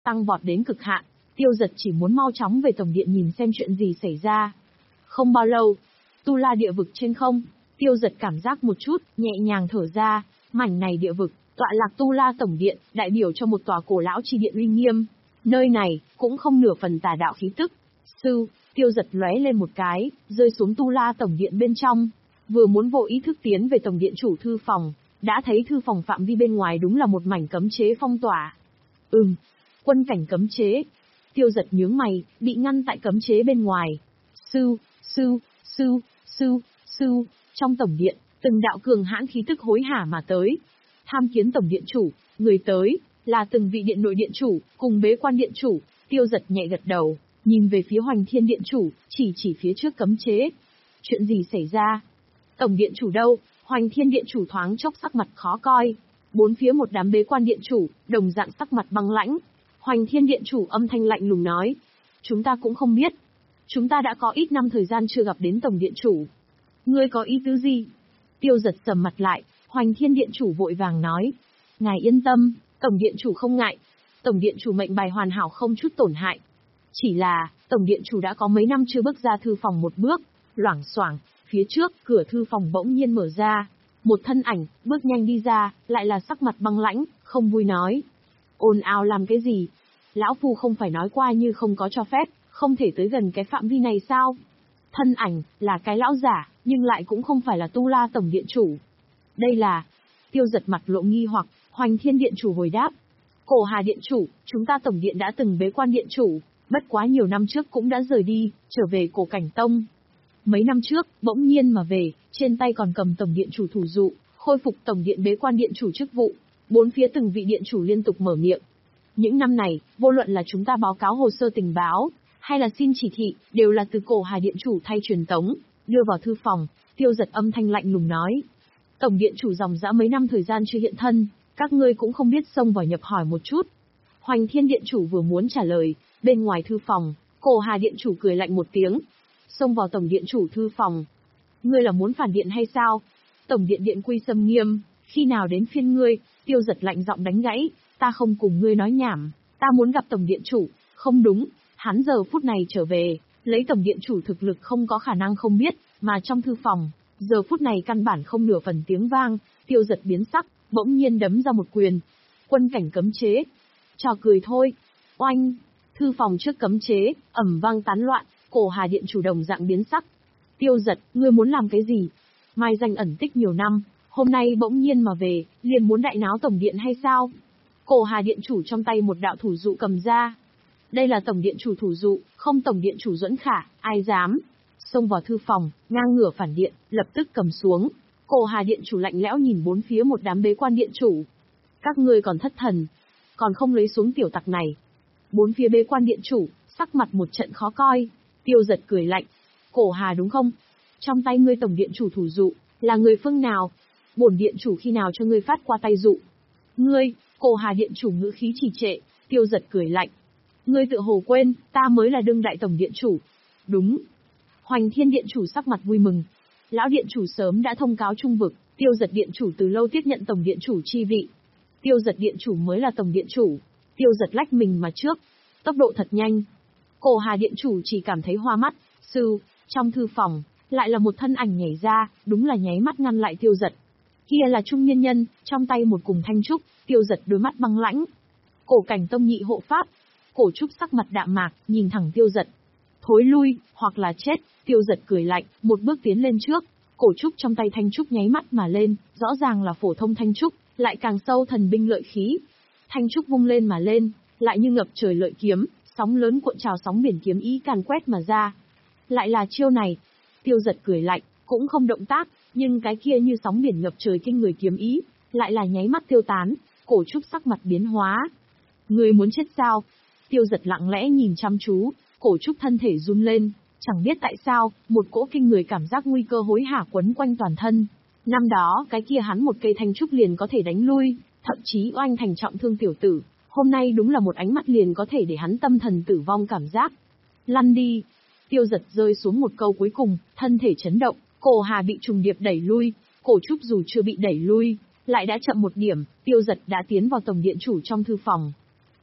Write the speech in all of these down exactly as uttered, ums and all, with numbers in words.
tăng vọt đến cực hạn. Tiêu Dật chỉ muốn mau chóng về tổng điện nhìn xem chuyện gì xảy ra. Không bao lâu, Tu La địa vực trên không, Tiêu Dật cảm giác một chút, nhẹ nhàng thở ra, mảnh này địa vực, tọa lạc Tu La tổng điện, đại biểu cho một tòa cổ lão chi điện uy nghiêm. Nơi này, cũng không nửa phần tà đạo khí tức. Sư, Tiêu Dật lóe lên một cái, rơi xuống Tu La tổng điện bên trong. Vừa muốn vô ý thức tiến về tổng điện chủ thư phòng, đã thấy thư phòng phạm vi bên ngoài đúng là một mảnh cấm chế phong tỏa. Ừm, quân cảnh cấm chế. Tiêu Dật nhướng mày, bị ngăn tại cấm chế bên ngoài. Sư, sư, sư, sư, sư, trong tổng điện, từng đạo cường hãn khí tức hối hả mà tới. Tham kiến tổng điện chủ, người tới, là từng vị điện nội điện chủ, cùng bế quan điện chủ. Tiêu Dật nhẹ gật đầu, nhìn về phía Hoành Thiên điện chủ, chỉ chỉ phía trước cấm chế. Chuyện gì xảy ra? Tổng điện chủ đâu? Hoành Thiên điện chủ thoáng chốc sắc mặt khó coi. Bốn phía một đám bế quan điện chủ, đồng dạng sắc mặt băng lãnh. Hoành Thiên điện chủ âm thanh lạnh lùng nói. Chúng ta cũng không biết. Chúng ta đã có ít năm thời gian chưa gặp đến tổng điện chủ. Ngươi có ý tứ gì? Tiêu Dật sầm mặt lại, Hoành Thiên điện chủ vội vàng nói. Ngài yên tâm, tổng điện chủ không ngại. Tổng điện chủ mệnh bài hoàn hảo không chút tổn hại. Chỉ là, tổng điện chủ đã có mấy năm chưa bước ra thư phòng một bước, loảng xoảng, phía trước, cửa thư phòng bỗng nhiên mở ra. Một thân ảnh, bước nhanh đi ra, lại là sắc mặt băng lãnh, không vui nói. Ồn ào làm cái gì? Lão Phu không phải nói qua như không có cho phép, không thể tới gần cái phạm vi này sao? Thân ảnh, là cái lão giả, nhưng lại cũng không phải là Tu La tổng điện chủ. Đây là... Tiêu Dật mặt lộ nghi hoặc, Hoành Thiên điện chủ hồi đáp. Cổ Hà điện chủ, chúng ta tổng điện đã từng bế quan điện chủ, bất quá nhiều năm trước cũng đã rời đi, trở về Cổ Cảnh Tông. Mấy năm trước, bỗng nhiên mà về, trên tay còn cầm tổng điện chủ thủ dụ, khôi phục tổng điện bế quan điện chủ chức vụ. Bốn phía từng vị điện chủ liên tục mở miệng. Những năm này, vô luận là chúng ta báo cáo hồ sơ tình báo, hay là xin chỉ thị, đều là từ Cổ Hà điện chủ thay truyền tống, đưa vào thư phòng. Tiêu Dật âm thanh lạnh lùng nói. Tổng điện chủ dòng dã mấy năm thời gian chưa hiện thân, các ngươi cũng không biết xông vào nhập hỏi một chút. Hoành Thiên điện chủ vừa muốn trả lời, bên ngoài thư phòng, Cổ Hà điện chủ cười lạnh một tiếng. Xông vào tổng điện chủ thư phòng. Ngươi là muốn phản điện hay sao? Tổng điện điện quy xâm nghiêm, khi nào đến phiên ngươi? Tiêu Dật lạnh giọng đánh gãy, ta không cùng ngươi nói nhảm, ta muốn gặp tổng điện chủ. Không đúng, hắn giờ phút này trở về, lấy tổng điện chủ thực lực không có khả năng không biết, mà trong thư phòng, giờ phút này căn bản không nửa phần tiếng vang. Tiêu Dật biến sắc, bỗng nhiên đấm ra một quyền. Quân cảnh cấm chế. Trò cười thôi. Oanh, thư phòng trước cấm chế, ầm vang tán loạn. Cổ Hà điện chủ đồng dạng biến sắc. Tiêu Dật, ngươi muốn làm cái gì? Mai danh ẩn tích nhiều năm, hôm nay bỗng nhiên mà về, liền muốn đại náo tổng điện hay sao? Cổ Hà điện chủ trong tay một đạo thủ dụ cầm ra. Đây là tổng điện chủ thủ dụ, không tổng điện chủ Duẫn Khả, ai dám? Xông vào thư phòng, ngang ngửa phản điện, lập tức cầm xuống. Cổ Hà điện chủ lạnh lẽo nhìn bốn phía một đám bế quan điện chủ. Các ngươi còn thất thần, còn không lấy xuống tiểu tặc này. Bốn phía bế quan điện chủ, sắc mặt một trận khó coi. Tiêu Dật cười lạnh. Cổ Hà đúng không? Trong tay ngươi tổng điện chủ thủ dụ, là người phương nào? Bổn điện chủ khi nào cho ngươi phát qua tay dụ? Ngươi, Cổ Hà điện chủ ngữ khí trì trệ. Tiêu Dật cười lạnh. Ngươi tự hồ quên, ta mới là đương đại tổng điện chủ. Đúng. Hoành Thiên điện chủ sắc mặt vui mừng. Lão điện chủ sớm đã thông cáo trung vực, Tiêu Dật điện chủ từ lâu tiếp nhận tổng điện chủ chi vị. Tiêu Dật điện chủ mới là tổng điện chủ. Tiêu Dật lách mình mà trước. Tốc độ thật nhanh. Cổ Hà điện chủ chỉ cảm thấy hoa mắt. Sư, trong thư phòng, lại là một thân ảnh nhảy ra, đúng là nháy mắt ngăn lại Tiêu Dật. Kia là trung niên nhân, trong tay một cùng thanh trúc. Tiêu Dật đôi mắt băng lãnh. Cổ Cảnh Tông nhị hộ pháp. Cổ trúc sắc mặt đạm mạc, nhìn thẳng Tiêu Dật. Thối lui, hoặc là chết. Tiêu Dật cười lạnh, một bước tiến lên trước. Cổ trúc trong tay thanh trúc nháy mắt mà lên, rõ ràng là phổ thông thanh trúc, lại càng sâu thần binh lợi khí. Thanh trúc vung lên mà lên, lại như ngập trời lợi kiếm, sóng lớn cuộn trào sóng biển kiếm ý càn quét mà ra. Lại là chiêu này. Tiêu Dật cười lạnh, cũng không động tác, nhưng cái kia như sóng biển ngập trời kinh người kiếm ý, lại là nháy mắt tiêu tán. Cổ trúc sắc mặt biến hóa. Ngươi muốn chết sao? Tiêu Dật lặng lẽ nhìn chăm chú, cổ trúc thân thể run lên, chẳng biết tại sao, một cỗ kinh người cảm giác nguy cơ hối hả quấn quanh toàn thân. Năm đó, cái kia hắn một cây thanh trúc liền có thể đánh lui, thậm chí oanh thành trọng thương tiểu tử, hôm nay đúng là một ánh mắt liền có thể để hắn tâm thần tử vong cảm giác. Lăn đi. Tiêu Dật rơi xuống một câu cuối cùng, thân thể chấn động, Cổ Hà bị trùng điệp đẩy lui, cổ trúc dù chưa bị đẩy lui, lại đã chậm một điểm. Tiêu Dật đã tiến vào tổng điện chủ trong thư phòng.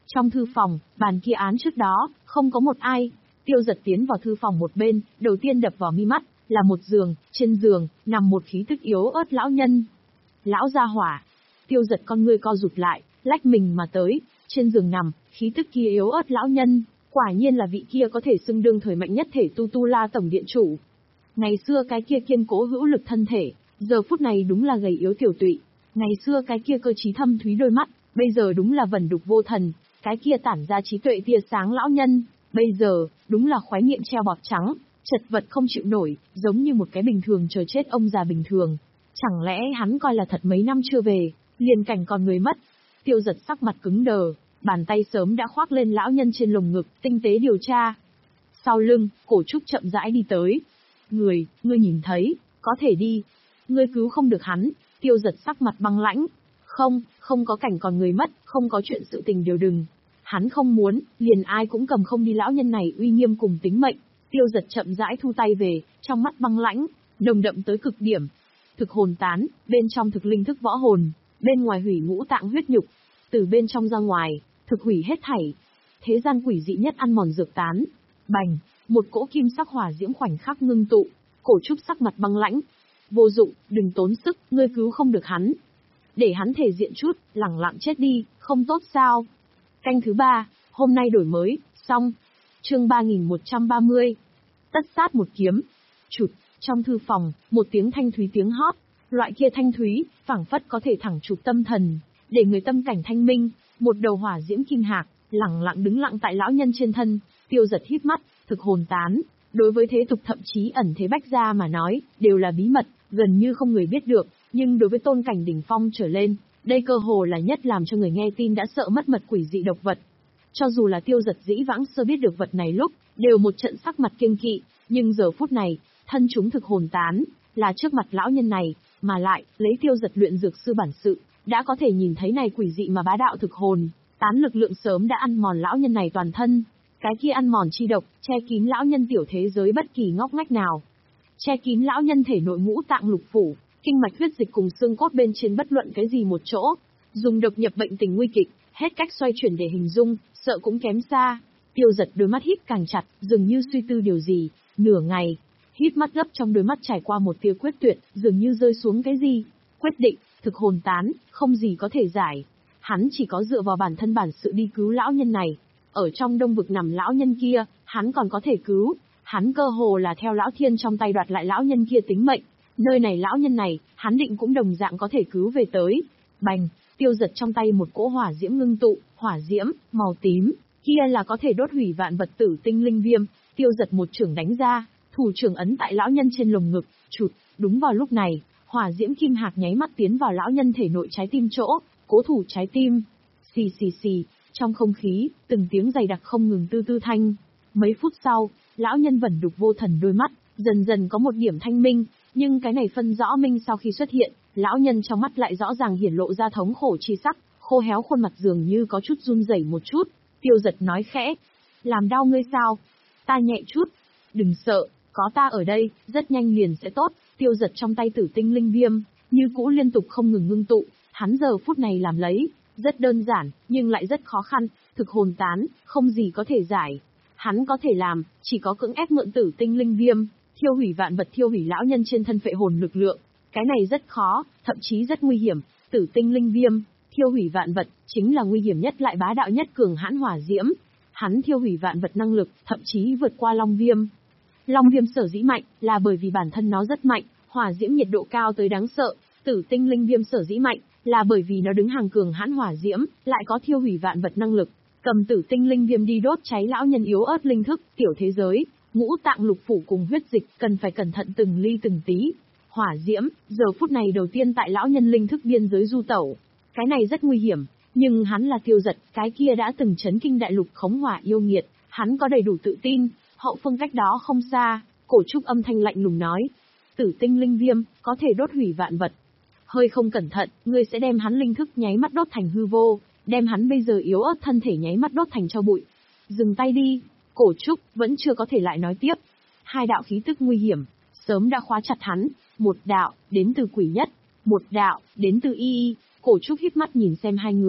Trong thư phòng, bàn kia án trước đó, không có một ai. Tiêu Dật tiến vào thư phòng một bên, đầu tiên đập vào mi mắt, là một giường, trên giường, nằm một khí tức yếu ớt lão nhân. Lão gia hỏa. Tiêu Dật con ngươi co rụt lại, lách mình mà tới, trên giường nằm, khí tức kia yếu ớt lão nhân, quả nhiên là vị kia có thể xưng đương thời mạnh nhất thể tu tu la tổng điện chủ. Ngày xưa cái kia kiên cố hữu lực thân thể, giờ phút này đúng là gầy yếu tiểu tụy. Ngày xưa cái kia cơ trí thâm thúy đôi mắt, bây giờ đúng là vẩn đục vô thần, cái kia tản ra trí tuệ tia sáng lão nhân, bây giờ, đúng là khoái miệng treo bọt trắng, chật vật không chịu nổi, giống như một cái bình thường chờ chết ông già bình thường. Chẳng lẽ hắn coi là thật mấy năm chưa về, liền cảnh còn người mất. Tiêu Dật sắc mặt cứng đờ, bàn tay sớm đã khoác lên lão nhân trên lồng ngực, tinh tế điều tra. Sau lưng, Cổ Trúc chậm rãi đi tới. Người, ngươi nhìn thấy, có thể đi. Ngươi cứu không được hắn. Tiêu Dật sắc mặt băng lãnh. Không, không có cảnh còn người mất, không có chuyện sự tình đều đừng. Hắn không muốn, liền ai cũng cầm không đi lão nhân này uy nghiêm cùng tính mệnh. Tiêu Dật chậm rãi thu tay về, trong mắt băng lãnh, nồng đậm tới cực điểm. Thực hồn tán, bên trong thực linh thức võ hồn, bên ngoài hủy ngũ tạng huyết nhục, từ bên trong ra ngoài, thực hủy hết thảy. Thế gian quỷ dị nhất ăn mòn dược tán. Bành, một cỗ kim sắc hỏa diễm khoảnh khắc ngưng tụ, Cổ Trúc sắc mặt băng lãnh. Vô dụng, đừng tốn sức, ngươi cứu không được hắn. Để hắn thể diện chút, lẳng lặng chết đi, không tốt sao? Canh thứ ba, hôm nay đổi mới, xong. Chương ba nghìn một trăm ba mươi. Tất sát một kiếm. Chụt, trong thư phòng, một tiếng thanh thúy tiếng hót, loại kia thanh thúy, phảng phất có thể thẳng chụp tâm thần, để người tâm cảnh thanh minh, một đầu hỏa diễm kim hạc, lẳng lặng đứng lặng tại lão nhân trên thân. Tiêu Dật híp mắt, thực hồn tán, đối với thế tục thậm chí ẩn thế bách gia mà nói, đều là bí mật, gần như không người biết được, nhưng đối với tôn cảnh đỉnh phong trở lên, đây cơ hồ là nhất làm cho người nghe tin đã sợ mất mật quỷ dị độc vật. Cho dù là Tiêu Dật dĩ vãng sơ biết được vật này lúc, đều một trận sắc mặt kiêng kỵ, nhưng giờ phút này, thân chúng thực hồn tán, là trước mặt lão nhân này, mà lại, lấy Tiêu Dật luyện dược sư bản sự, đã có thể nhìn thấy này quỷ dị mà bá đạo thực hồn, tán lực lượng sớm đã ăn mòn lão nhân này toàn thân. Cái kia ăn mòn chi độc, che kín lão nhân tiểu thế giới bất kỳ ngóc ngách nào. Che kín lão nhân thể nội ngũ tạng lục phủ, kinh mạch huyết dịch cùng xương cốt bên trên bất luận cái gì một chỗ. Dùng độc nhập bệnh tình nguy kịch, hết cách xoay chuyển để hình dung, sợ cũng kém xa. Tiêu Dật đôi mắt híp càng chặt, dường như suy tư điều gì, nửa ngày. Híp mắt gấp trong đôi mắt trải qua một tia quyết tuyệt, dường như rơi xuống cái gì. Quyết định, thực hồn tán, không gì có thể giải. Hắn chỉ có dựa vào bản thân bản sự đi cứu lão nhân này. Ở trong đông vực nằm lão nhân kia, hắn còn có thể cứu. Hắn cơ hồ là theo lão thiên trong tay đoạt lại lão nhân kia tính mệnh. Nơi này lão nhân này, hắn định cũng đồng dạng có thể cứu về tới. Bành, Tiêu Dật trong tay một cỗ hỏa diễm ngưng tụ, hỏa diễm, màu tím, kia là có thể đốt hủy vạn vật tử tinh linh viêm. Tiêu Dật một chưởng đánh ra, thủ trưởng ấn tại lão nhân trên lồng ngực, chụt, đúng vào lúc này, hỏa diễm kim hạc nháy mắt tiến vào lão nhân thể nội trái tim chỗ, cố thủ trái tim. Xì xì xì, trong không khí, từng tiếng dày đặc không ngừng tư tư thanh. Mấy phút sau, lão nhân vẩn đục vô thần đôi mắt, dần dần có một điểm thanh minh, nhưng cái này phân rõ minh sau khi xuất hiện, lão nhân trong mắt lại rõ ràng hiển lộ ra thống khổ chi sắc, khô héo khuôn mặt dường như có chút run rẩy một chút. Tiêu Dật nói khẽ, làm đau ngươi sao? Ta nhẹ chút, đừng sợ, có ta ở đây, rất nhanh liền sẽ tốt. Tiêu Dật trong tay tử tinh linh viêm, như cũ liên tục không ngừng ngưng tụ, hắn giờ phút này làm lấy, rất đơn giản, nhưng lại rất khó khăn, thực hồn tán, không gì có thể giải. Hắn có thể làm, chỉ có cưỡng ép mượn tử tinh linh viêm, thiêu hủy vạn vật, thiêu hủy lão nhân trên thân phệ hồn lực lượng. Cái này rất khó, thậm chí rất nguy hiểm. Tử tinh linh viêm, thiêu hủy vạn vật, chính là nguy hiểm nhất lại bá đạo nhất cường hãn hỏa diễm. Hắn thiêu hủy vạn vật năng lực, thậm chí vượt qua long viêm. Long viêm sở dĩ mạnh, là bởi vì bản thân nó rất mạnh, hỏa diễm nhiệt độ cao tới đáng sợ. Tử tinh linh viêm sở dĩ mạnh, là bởi vì nó đứng hàng cường hãn hỏa diễm, lại có thiêu hủy vạn vật năng lực. Cầm tử tinh linh viêm đi đốt cháy lão nhân yếu ớt linh thức, tiểu thế giới, ngũ tạng lục phủ cùng huyết dịch, cần phải cẩn thận từng ly từng tí. Hỏa diễm, giờ phút này đầu tiên tại lão nhân linh thức biên giới du tẩu. Cái này rất nguy hiểm, nhưng hắn là Tiêu Dật, cái kia đã từng chấn kinh đại lục khống hỏa yêu nghiệt, hắn có đầy đủ tự tin. Hậu phương cách đó không xa, Cổ Trúc âm thanh lạnh lùng nói, tử tinh linh viêm, có thể đốt hủy vạn vật. Hơi không cẩn thận, ngươi sẽ đem hắn linh thức nháy mắt đốt thành hư vô, đem hắn bây giờ yếu ớt thân thể nháy mắt đốt thành tro bụi. Dừng tay đi. Cổ Trúc vẫn chưa có thể lại nói tiếp. Hai đạo khí tức nguy hiểm, sớm đã khóa chặt hắn, một đạo, đến từ quỷ nhất, một đạo, đến từ y y. Cổ Trúc híp mắt nhìn xem hai người,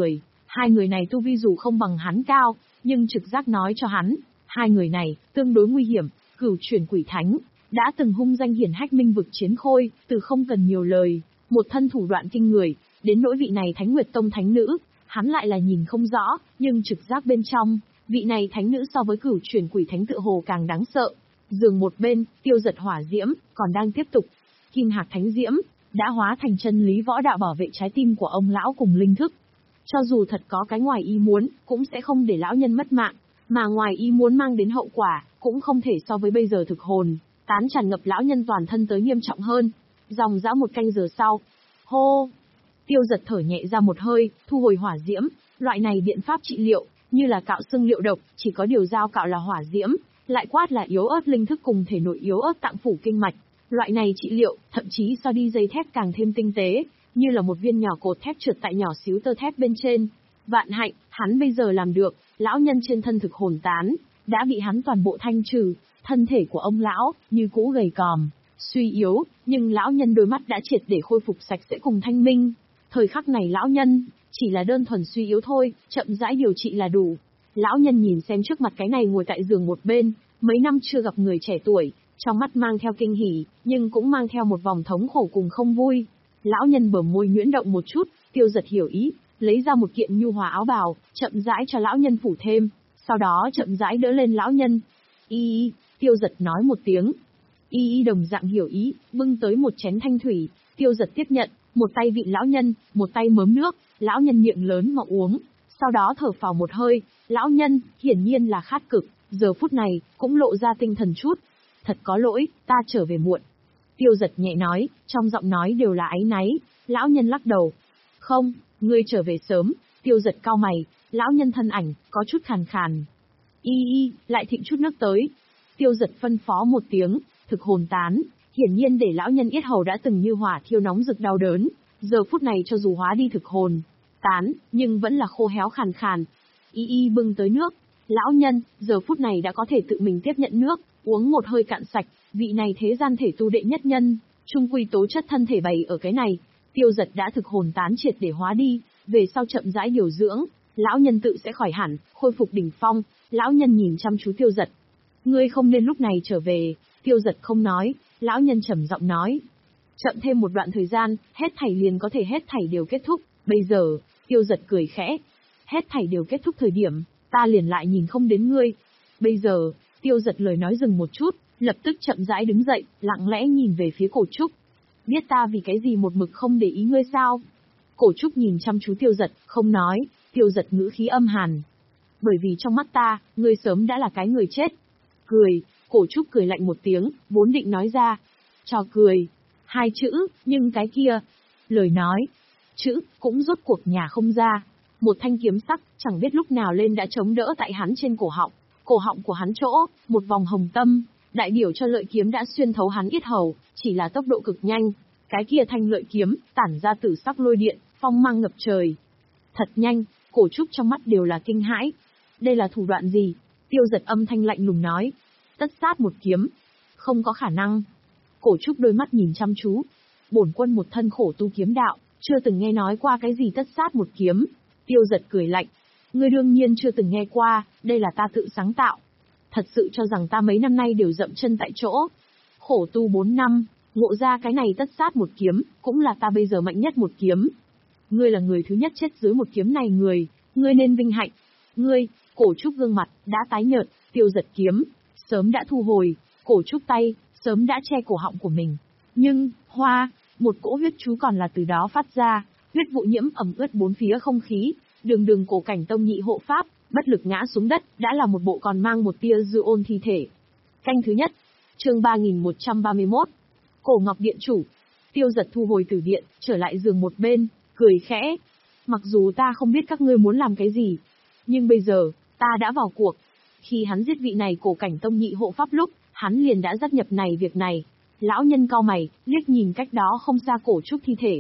Hai người này tu vi dù không bằng hắn cao, nhưng trực giác nói cho hắn, hai người này, tương đối nguy hiểm. Cửu chuyển quỷ thánh, đã từng hung danh hiển hách minh vực chiến khôi, từ không cần nhiều lời, một thân thủ đoạn kinh người, đến nỗi vị này Thánh Nguyệt Tông thánh nữ, hắn lại là nhìn không rõ, nhưng trực giác bên trong, vị này thánh nữ so với cửu chuyển quỷ thánh tự hồ càng đáng sợ. Giường một bên, Tiêu Giật hỏa diễm, còn đang tiếp tục. Kim Hạc thánh diễm, đã hóa thành chân lý võ đạo bảo vệ trái tim của ông lão cùng linh thức. Cho dù thật có cái ngoài ý muốn, cũng sẽ không để lão nhân mất mạng, mà ngoài ý muốn mang đến hậu quả, cũng không thể so với bây giờ thực hồn, tán tràn ngập lão nhân toàn thân tới nghiêm trọng hơn. Dòng dã một canh giờ sau, hô, Tiêu Giật thở nhẹ ra một hơi, thu hồi hỏa diễm, loại này biện pháp trị liệu, như là cạo xương liệu độc, chỉ có điều dao cạo là hỏa diễm, lại quát là yếu ớt linh thức cùng thể nội yếu ớt tạng phủ kinh mạch. Loại này trị liệu, thậm chí so đi dây thép càng thêm tinh tế, như là một viên nhỏ cột thép trượt tại nhỏ xíu tơ thép bên trên. Vạn hạnh, hắn bây giờ làm được, lão nhân trên thân thực hồn tán, đã bị hắn toàn bộ thanh trừ, thân thể của ông lão, như cũ gầy còm, suy yếu, nhưng lão nhân đôi mắt đã triệt để khôi phục sạch sẽ cùng thanh minh. Thời khắc này lão nhân, chỉ là đơn thuần suy yếu thôi, chậm rãi điều trị là đủ. Lão nhân nhìn xem trước mặt cái này ngồi tại giường một bên, mấy năm chưa gặp người trẻ tuổi, trong mắt mang theo kinh hỉ, nhưng cũng mang theo một vòng thống khổ cùng không vui. Lão nhân bờ môi nhuyễn động một chút, Tiêu Giật hiểu ý, lấy ra một kiện nhu hòa áo bào, chậm rãi cho lão nhân phủ thêm, sau đó chậm rãi đỡ lên lão nhân. Y y, Tiêu Giật nói một tiếng. Y y đồng dạng hiểu ý, bưng tới một chén thanh thủy, Tiêu Giật tiếp nhận, một tay vịn lão nhân, một tay mớm nước, lão nhân miệng lớn mà uống, sau đó thở phào một hơi, lão nhân, hiển nhiên là khát cực, giờ phút này, cũng lộ ra tinh thần chút. Thật có lỗi, ta trở về muộn. Tiêu Giật nhẹ nói, trong giọng nói đều là áy náy. Lão nhân lắc đầu. Không, ngươi trở về sớm. Tiêu Giật cau mày, lão nhân thân ảnh, có chút khàn khàn. Y y, lại thịnh chút nước tới. Tiêu Giật phân phó một tiếng, thực hồn tán, hiển nhiên để lão nhân yết hầu đã từng như hỏa thiêu nóng rực đau đớn, giờ phút này cho dù hóa đi thực hồn tán, nhưng vẫn là khô héo khàn khàn. Y y bưng tới nước. Lão nhân, giờ phút này đã có thể tự mình tiếp nhận nước, uống một hơi cạn sạch, vị này thế gian thể tu đệ nhất nhân, trung quy tố chất thân thể bày ở cái này. Tiêu Giật đã thực hồn tán triệt để hóa đi, về sau chậm rãi điều dưỡng, lão nhân tự sẽ khỏi hẳn, khôi phục đỉnh phong. Lão nhân nhìn chăm chú Tiêu Giật. Ngươi không nên lúc này trở về. Tiêu Giật không nói, lão nhân trầm giọng nói. Chậm thêm một đoạn thời gian, hết thảy liền có thể hết thảy đều kết thúc. Bây giờ, Tiêu Giật cười khẽ. Hết thảy đều kết thúc thời điểm, ta liền lại nhìn không đến ngươi. Bây giờ, Tiêu Giật lời nói dừng một chút, lập tức chậm rãi đứng dậy, lặng lẽ nhìn về phía Cổ Trúc. Biết ta vì cái gì một mực không để ý ngươi sao? Cổ Trúc nhìn chăm chú Tiêu Giật, không nói. Tiêu Giật ngữ khí âm hàn. Bởi vì trong mắt ta, ngươi sớm đã là cái người chết. Cười, Cổ Trúc cười lạnh một tiếng, vốn định nói ra. Cho cười. Hai chữ, nhưng cái kia. Lời nói. Chữ, cũng rốt cuộc nhà không ra. Một thanh kiếm sắc, chẳng biết lúc nào lên đã chống đỡ tại hắn trên cổ họng. Cổ họng của hắn chỗ, một vòng hồng tâm, đại biểu cho lợi kiếm đã xuyên thấu hắn yết hầu, chỉ là tốc độ cực nhanh. Cái kia thanh lợi kiếm, tản ra tử sắc lôi điện, phong mang ngập trời. Thật nhanh, Cổ Trúc trong mắt đều là kinh hãi. Đây là thủ đoạn gì? Tiêu Giật âm thanh lạnh lùng nói. Tất sát một kiếm. Không có khả năng. Cổ Trúc đôi mắt nhìn chăm chú. Bổn quân một thân khổ tu kiếm đạo, chưa từng nghe nói qua cái gì tất sát một kiếm. Tiêu Giật cười lạnh. Ngươi đương nhiên chưa từng nghe qua, đây là ta tự sáng tạo. Thật sự cho rằng ta mấy năm nay đều dậm chân tại chỗ. Khổ tu bốn năm, ngộ ra cái này tất sát một kiếm, cũng là ta bây giờ mạnh nhất một kiếm. Ngươi là người thứ nhất chết dưới một kiếm này người, ngươi nên vinh hạnh. Ngươi, Cổ Trúc gương mặt, đã tái nhợt, Tiêu Giật kiếm, sớm đã thu hồi, Cổ Trúc tay, sớm đã che cổ họng của mình. Nhưng, hoa, một cỗ huyết chú còn là từ đó phát ra, huyết vụ nhiễm ẩm ướt bốn phía không khí. Đường đường cổ cảnh tông nhị hộ pháp, bất lực ngã xuống đất, đã là một bộ còn mang một tia dư ôn thi thể. Canh thứ nhất, chương ba nghìn một trăm ba mươi mốt, Cổ Ngọc Điện Chủ. Tiêu Giật thu hồi tử điện, trở lại giường một bên, cười khẽ. Mặc dù ta không biết các ngươi muốn làm cái gì, nhưng bây giờ, ta đã vào cuộc. Khi hắn giết vị này cổ cảnh tông nhị hộ pháp lúc, hắn liền đã dắt nhập này việc này. Lão nhân cau mày, liếc nhìn cách đó không xa Cổ Trúc thi thể.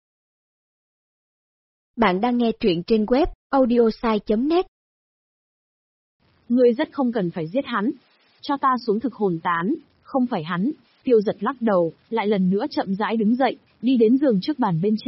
Bạn đang nghe truyện trên web audiosai chấm net. Ngươi rất không cần phải giết hắn. Cho ta xuống thực hồn tán, không phải hắn. Tiêu Giật lắc đầu, lại lần nữa chậm rãi đứng dậy, đi đến giường trước bàn bên trên.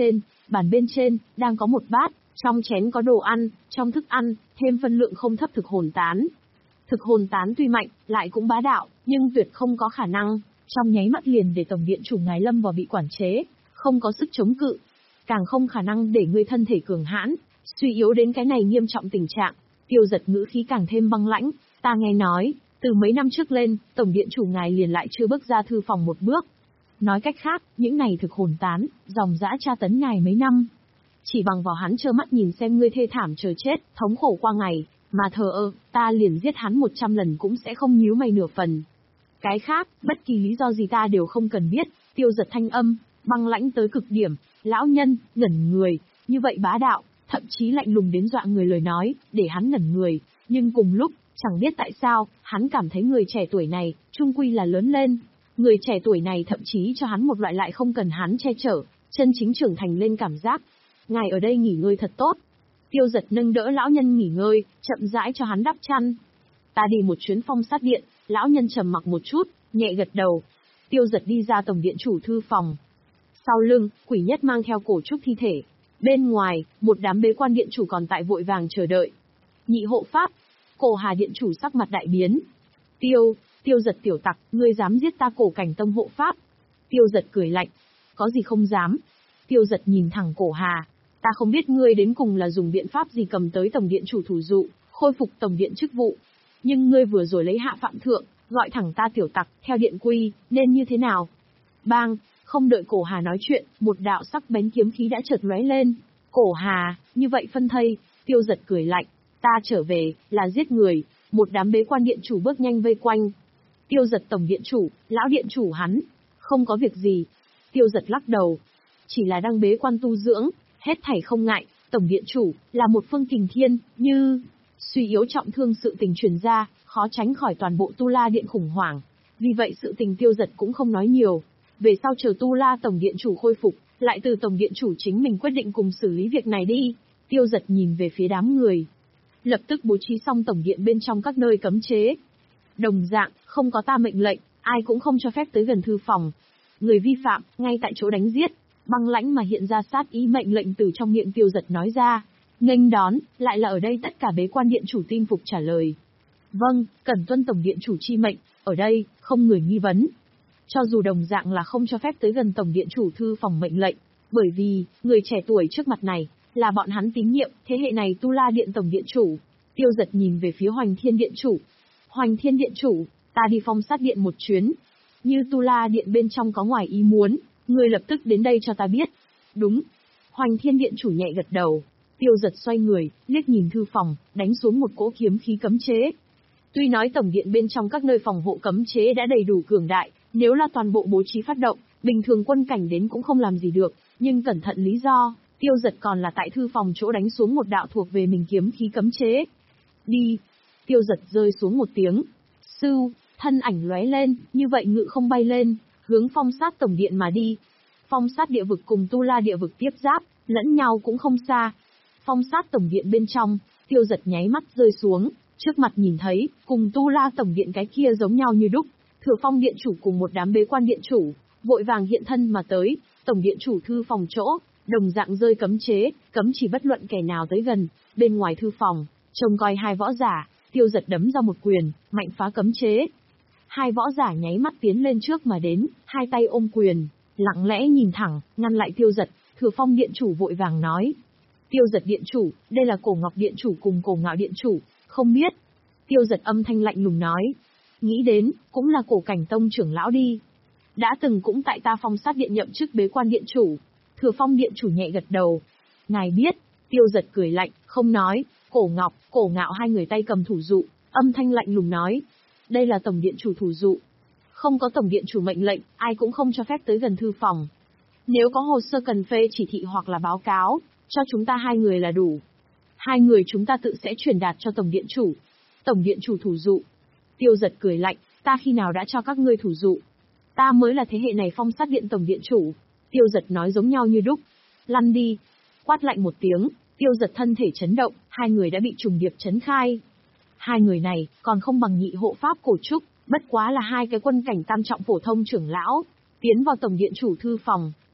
Bàn bên trên, đang có một bát, trong chén có đồ ăn, trong thức ăn, thêm phân lượng không thấp thực hồn tán. Thực hồn tán tuy mạnh, lại cũng bá đạo, nhưng tuyệt không có khả năng, trong nháy mắt liền để tổng điện chủ ngài lâm vào bị quản chế, không có sức chống cự. Càng không khả năng để ngươi thân thể cường hãn, suy yếu đến cái này nghiêm trọng tình trạng. Tiêu Giật ngữ khí càng thêm băng lãnh, ta nghe nói, từ mấy năm trước lên, tổng điện chủ ngài liền lại chưa bước ra thư phòng một bước. Nói cách khác, những này thực hồn tán, dòng dã tra tấn ngài mấy năm. Chỉ bằng vào hắn trơ mắt nhìn xem ngươi thê thảm chờ chết, thống khổ qua ngày, mà thờ ơ, ta liền giết hắn một trăm lần cũng sẽ không nhíu mày nửa phần. Cái khác, bất kỳ lý do gì ta đều không cần biết. Tiêu Giật thanh âm, băng lãnh tới cực điểm, lão nhân, ngẩn người, như vậy bá đạo, thậm chí lạnh lùng đến dọa người lời nói, để hắn ngẩn người, nhưng cùng lúc, chẳng biết tại sao, hắn cảm thấy người trẻ tuổi này, trung quy là lớn lên. Người trẻ tuổi này thậm chí cho hắn một loại lại không cần hắn che chở, chân chính trưởng thành lên cảm giác. Ngài ở đây nghỉ ngơi thật tốt. Tiêu Giật nâng đỡ lão nhân nghỉ ngơi, chậm rãi cho hắn đắp chăn. Ta đi một chuyến phong sát điện, lão nhân trầm mặc một chút, nhẹ gật đầu. Tiêu Giật đi ra tổng điện chủ thư phòng. Sau lưng, Quỷ Nhất mang theo cổ trúc thi thể. Bên ngoài, một đám bế quan điện chủ còn tại vội vàng chờ đợi. Nhị hộ pháp, Cổ Hà điện chủ sắc mặt đại biến. Tiêu, Tiêu Giật tiểu tặc, ngươi dám giết ta Cổ Cảnh Tông hộ pháp? Tiêu Giật cười lạnh. Có gì không dám? Tiêu Giật nhìn thẳng Cổ Hà. Ta không biết ngươi đến cùng là dùng biện pháp gì cầm tới tổng điện chủ thủ dụ, khôi phục tổng điện chức vụ. Nhưng ngươi vừa rồi lấy hạ phạm thượng, gọi thẳng ta tiểu tặc, theo điện quy, nên như thế nào? Bang, không đợi Cổ Hà nói chuyện, một đạo sắc bén kiếm khí đã chợt lóe lên. Cổ Hà, như vậy phân thây. Tiêu Giật cười lạnh. Ta trở về, là giết người. Một đám bế quan điện chủ bước nhanh vây quanh. Tiêu Giật tổng điện chủ, lão điện chủ hắn. Không có việc gì. Tiêu Giật lắc đầu. Chỉ là đang bế quan tu dưỡng, hết thảy không ngại. Tổng điện chủ, là một phương kình thiên, như... Suy yếu trọng thương sự tình truyền ra, khó tránh khỏi toàn bộ Tu La Điện khủng hoảng. Vì vậy sự tình Tiêu Giật cũng không nói nhiều. Về sau chờ Tu La tổng điện chủ khôi phục, lại từ tổng điện chủ chính mình quyết định cùng xử lý việc này đi. Tiêu Giật nhìn về phía đám người. Lập tức bố trí xong tổng điện bên trong các nơi cấm chế. Đồng dạng, không có ta mệnh lệnh, ai cũng không cho phép tới gần thư phòng. Người vi phạm, ngay tại chỗ đánh giết. Băng lãnh mà hiện ra sát ý mệnh lệnh từ trong miệng Tiêu Giật nói ra. Nghênh đón, lại là ở đây tất cả bế quan điện chủ tin phục trả lời. Vâng, cần tuân tổng điện chủ chi mệnh, ở đây, không người nghi vấn. Cho dù đồng dạng là không cho phép tới gần tổng điện chủ thư phòng mệnh lệnh, bởi vì, người trẻ tuổi trước mặt này, là bọn hắn tín nhiệm, thế hệ này Tu La Điện tổng điện chủ. Tiêu Giật nhìn về phía Hoành Thiên Điện chủ. Hoành Thiên Điện chủ, ta đi phong sát điện một chuyến. Như Tu La Điện bên trong có ngoài ý muốn, người lập tức đến đây cho ta biết. Đúng. Hoành Thiên Điện chủ nhẹ gật đầu. Tiêu Giật xoay người, liếc nhìn thư phòng, đánh xuống một cỗ kiếm khí cấm chế. Tuy nói tổng điện bên trong các nơi phòng hộ cấm chế đã đầy đủ cường đại, nếu là toàn bộ bố trí phát động, bình thường quân cảnh đến cũng không làm gì được, nhưng cẩn thận lý do, Tiêu Giật còn là tại thư phòng chỗ đánh xuống một đạo thuộc về mình kiếm khí cấm chế. Đi. Tiêu Giật rơi xuống một tiếng. Sưu, thân ảnh lóe lên, như vậy ngự không bay lên, hướng phong sát tổng điện mà đi. Phong sát địa vực cùng Tu La địa vực tiếp giáp, lẫn nhau cũng không xa. Phong sát tổng điện bên trong, Tiêu Giật nháy mắt rơi xuống, trước mặt nhìn thấy, cùng Tu La tổng điện cái kia giống nhau như đúc. Thừa Phong điện chủ cùng một đám bế quan điện chủ, vội vàng hiện thân mà tới, tổng điện chủ thư phòng chỗ, đồng dạng rơi cấm chế, cấm chỉ bất luận kẻ nào tới gần. Bên ngoài thư phòng, trông coi hai võ giả, Tiêu Giật đấm ra một quyền, mạnh phá cấm chế. Hai võ giả nháy mắt tiến lên trước mà đến, hai tay ôm quyền, lặng lẽ nhìn thẳng, ngăn lại Tiêu Giật. Thừa Phong điện chủ vội vàng nói. Tiêu Giật điện chủ, đây là Cổ Ngọc điện chủ cùng Cổ Ngạo điện chủ, không biết. Tiêu Giật âm thanh lạnh lùng nói. Nghĩ đến, cũng là Cổ Cảnh Tông trưởng lão đi. Đã từng cũng tại ta phong sát điện nhậm chức bế quan điện chủ. Thừa Phong điện chủ nhẹ gật đầu. Ngài biết. Tiêu Giật cười lạnh, không nói. Cổ Ngọc, Cổ Ngạo hai người tay cầm thủ dụ, âm thanh lạnh lùng nói. Đây là tổng điện chủ thủ dụ. Không có tổng điện chủ mệnh lệnh, ai cũng không cho phép tới gần thư phòng. Nếu có hồ sơ cần phê chỉ thị hoặc là báo cáo, cho chúng ta hai người là đủ. Hai người chúng ta tự sẽ truyền đạt cho tổng điện chủ. Tổng điện chủ thủ dụ. Tiêu Giật cười lạnh, ta khi nào đã cho các ngươi thủ dụ? Ta mới là thế hệ này phong sát điện tổng điện chủ. Tiêu Giật nói giống nhau như đúc. Lăn đi. Quát lạnh một tiếng, Tiêu Giật thân thể chấn động, hai người đã bị trùng điệp chấn khai. Hai người này, còn không bằng nhị hộ pháp Cổ Trúc, bất quá là hai cái quân cảnh tam trọng phổ thông trưởng lão. Tiến vào tổng điện chủ thư phòng,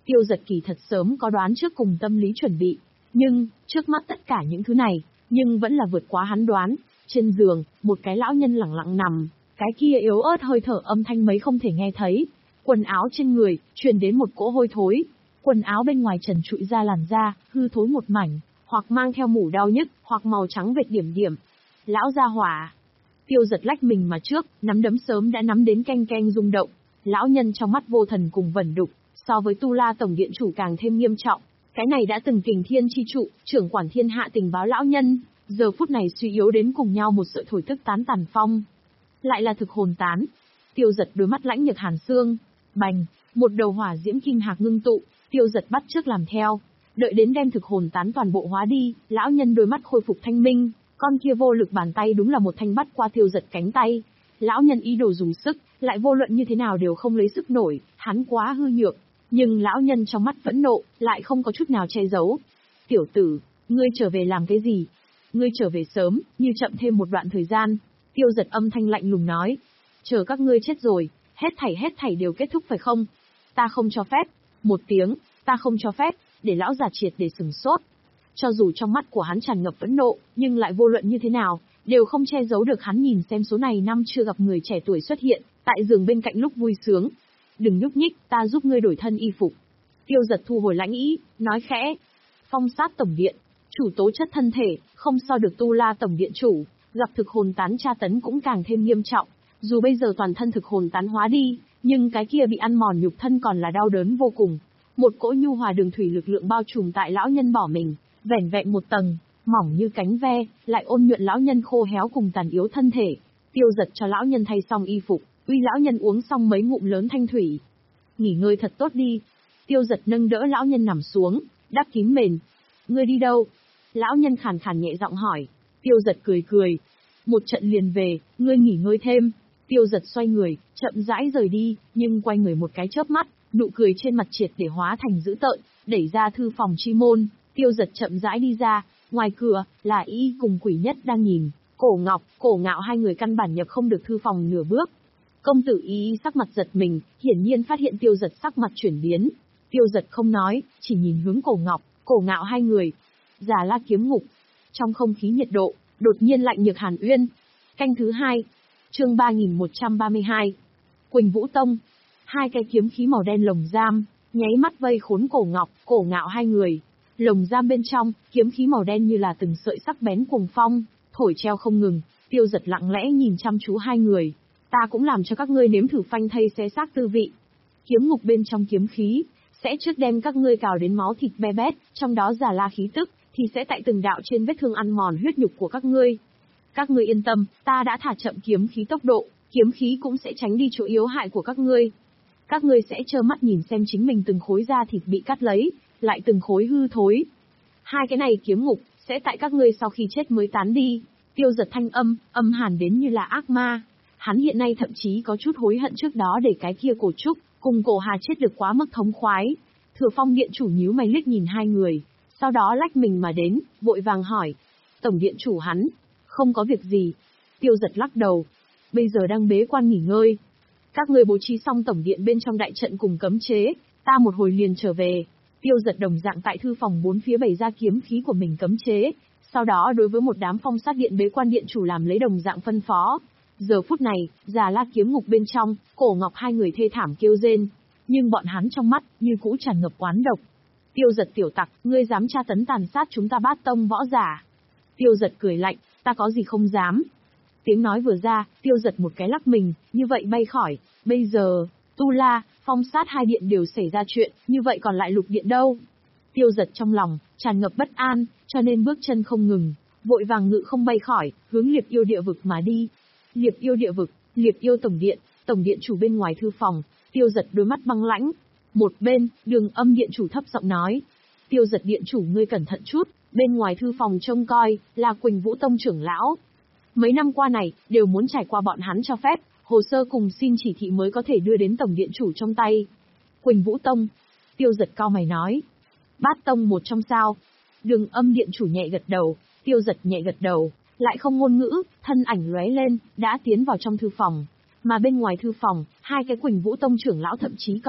Tiêu Giật kỳ thật sớm có đoán trước cùng tâm lý chuẩn bị, nhưng, trước mắt tất cả những thứ này, nhưng vẫn là vượt quá hắn đoán. Trên giường, một cái lão nhân lẳng lặng nằm, cái kia yếu ớt hơi thở âm thanh mấy không thể nghe thấy. Quần áo trên người, truyền đến một cỗ hôi thối. Quần áo bên ngoài trần trụi ra làn da, hư thối một mảnh, hoặc mang theo mủ đau nhức, hoặc màu trắng vệt điểm điểm. Lão gia hỏa. Tiêu Giật lách mình mà trước, nắm đấm sớm đã nắm đến canh canh rung động. Lão nhân trong mắt vô thần cùng vẩn đục, so với Tu La tổng điện chủ càng thêm nghiêm trọng. Cái này đã từng kình thiên chi trụ, trưởng quản thiên hạ tình báo lão nhân, giờ phút này suy yếu đến cùng nhau một sợi thổi tức tán tàn phong. Lại là thực hồn tán. Tiêu Giật đôi mắt lãnh nhược hàn xương. Bành, một đầu hỏa diễm kim hạc ngưng tụ, Tiêu Giật bắt trước làm theo. Đợi đến đem thực hồn tán toàn bộ hóa đi, lão nhân đôi mắt khôi phục thanh minh, con kia vô lực bàn tay đúng là một thanh bắt qua Tiêu Giật cánh tay. Lão nhân ý đồ dùng sức, lại vô luận như thế nào đều không lấy sức nổi, hắn quá hư nhược. Nhưng lão nhân trong mắt phẫn nộ, lại không có chút nào che giấu. Tiểu tử, ngươi trở về làm cái gì? Ngươi trở về sớm, như chậm thêm một đoạn thời gian. Tiêu Giật âm thanh lạnh lùng nói. Chờ các ngươi chết rồi, hết thảy hết thảy đều kết thúc phải không? Ta không cho phép. Một tiếng, ta không cho phép, để lão già triệt để sừng sốt. Cho dù trong mắt của hắn tràn ngập phẫn nộ, nhưng lại vô luận như thế nào, đều không che giấu được hắn nhìn xem số này năm chưa gặp người trẻ tuổi xuất hiện, tại giường bên cạnh lúc vui sướng. Đừng nhúc nhích, ta giúp ngươi đổi thân y phục. Tiêu Giật thu hồi lãnh ý, nói khẽ. Phong sát tổng điện, chủ tố chất thân thể, không so được Tu La tổng điện chủ, gặp thực hồn tán tra tấn cũng càng thêm nghiêm trọng. Dù bây giờ toàn thân thực hồn tán hóa đi, nhưng cái kia bị ăn mòn nhục thân còn là đau đớn vô cùng. Một cỗ nhu hòa đường thủy lực lượng bao trùm tại lão nhân bỏ mình, vẻn vẹn một tầng, mỏng như cánh ve, lại ôn nhuận lão nhân khô héo cùng tàn yếu thân thể. Tiêu Giật cho lão nhân thay xong y phục, uy lão nhân uống xong mấy ngụm lớn thanh thủy. Nghỉ ngơi thật tốt đi. Tiêu Giật nâng đỡ lão nhân nằm xuống, đắp kín mền. Ngươi đi đâu? Lão nhân khàn khàn nhẹ giọng hỏi. Tiêu Giật cười cười. Một trận liền về, ngươi nghỉ ngơi thêm. Tiêu Giật xoay người, chậm rãi rời đi, nhưng quay người một cái chớp mắt, nụ cười trên mặt triệt để hóa thành dữ tợn, đẩy ra thư phòng chi môn. Tiêu Giật chậm rãi đi ra, ngoài cửa, là Y cùng Quỷ Nhất đang nhìn. Cổ Ngọc, Cổ Ngạo hai người căn bản nhập không được thư phòng nửa bước. Công tử Y sắc mặt giật mình, hiển nhiên phát hiện Tiêu Giật sắc mặt chuyển biến. Tiêu Giật không nói, chỉ nhìn hướng Cổ Ngọc, Cổ Ngạo hai người. Già La kiếm ngục. Trong không khí nhiệt độ, đột nhiên lạnh nhược hàn uyên. Canh thứ hai. Chương ba nghìn một trăm ba mươi hai. Quỳnh Vũ Tông. Hai cái kiếm khí màu đen lồng giam, nháy mắt vây khốn Cổ Ngọc, Cổ Ngạo hai người. Lồng giam bên trong, kiếm khí màu đen như là từng sợi sắc bén cuồng phong, thổi treo không ngừng. Tiêu Giật lặng lẽ nhìn chăm chú hai người. Ta cũng làm cho các ngươi nếm thử phanh thây xé xác tư vị. Kiếm ngục bên trong kiếm khí, sẽ trước đem các ngươi cào đến máu thịt be bét, trong đó Già La khí tức, thì sẽ tại từng đạo trên vết thương ăn mòn huyết nhục của các ngươi. Các ngươi yên tâm, ta đã thả chậm kiếm khí tốc độ, kiếm khí cũng sẽ tránh đi chỗ yếu hại của các ngươi. Các ngươi sẽ trơ mắt nhìn xem chính mình từng khối da thịt bị cắt lấy, lại từng khối hư thối. Hai cái này kiếm ngục, sẽ tại các ngươi sau khi chết mới tán đi. Tiêu Giật thanh âm, âm hàn đến như là ác ma. Hắn hiện nay thậm chí có chút hối hận trước đó để cái kia Cổ Trúc, cùng Cổ Hà chết được quá mức thống khoái. Thừa Phong điện chủ nhíu mày liếc nhìn hai người, sau đó lách mình mà đến, vội vàng hỏi. Tổng điện chủ hắn, không có việc gì. Tiêu Giật lắc đầu. Bây giờ đang bế quan nghỉ ngơi. Các ngươi bố trí xong tổng điện bên trong đại trận cùng cấm chế, ta một hồi liền trở về. Tiêu Giật đồng dạng tại thư phòng bốn phía bày ra kiếm khí của mình cấm chế, sau đó đối với một đám phong sát điện bế quan điện chủ làm lấy đồng dạng phân phó. Giờ phút này, Già La kiếm ngục bên trong, Cổ Ngọc hai người thê thảm kêu rên, nhưng bọn hắn trong mắt như cũ tràn ngập oán độc. Tiêu Giật tiểu tặc, ngươi dám tra tấn tàn sát chúng ta Bát tông võ giả? Tiêu Giật cười lạnh, ta có gì không dám. Tiếng nói vừa ra, Tiêu Giật một cái lắc mình, như vậy bay khỏi. Bây giờ, Tu La, Phong sát hai điện đều xảy ra chuyện, như vậy còn lại Lục điện đâu? Tiêu Giật trong lòng tràn ngập bất an, cho nên bước chân không ngừng, vội vàng ngự không bay khỏi, hướng Liệp Yêu địa vực mà đi. Liệp Yêu địa vực, Liệp Yêu tổng điện, tổng điện chủ bên ngoài thư phòng. Tiêu Giật đôi mắt băng lãnh. Một bên, Đường Âm điện chủ thấp giọng nói: Tiêu Giật điện chủ ngươi cẩn thận chút, bên ngoài thư phòng trông coi là Quỳnh Vũ Tông trưởng lão. Mấy năm qua này, đều muốn trải qua bọn hắn cho phép, hồ sơ cùng xin chỉ thị mới có thể đưa đến tổng điện chủ trong tay. Quỳnh Vũ Tông. Tiêu Giật cau mày nói. Bát tông một trong sao? Đường Âm điện chủ nhẹ gật đầu. Tiêu Giật nhẹ gật đầu, lại không ngôn ngữ, thân ảnh lóe lên, đã tiến vào trong thư phòng. Mà bên ngoài thư phòng, hai cái Quỳnh Vũ Tông trưởng lão thậm chí còn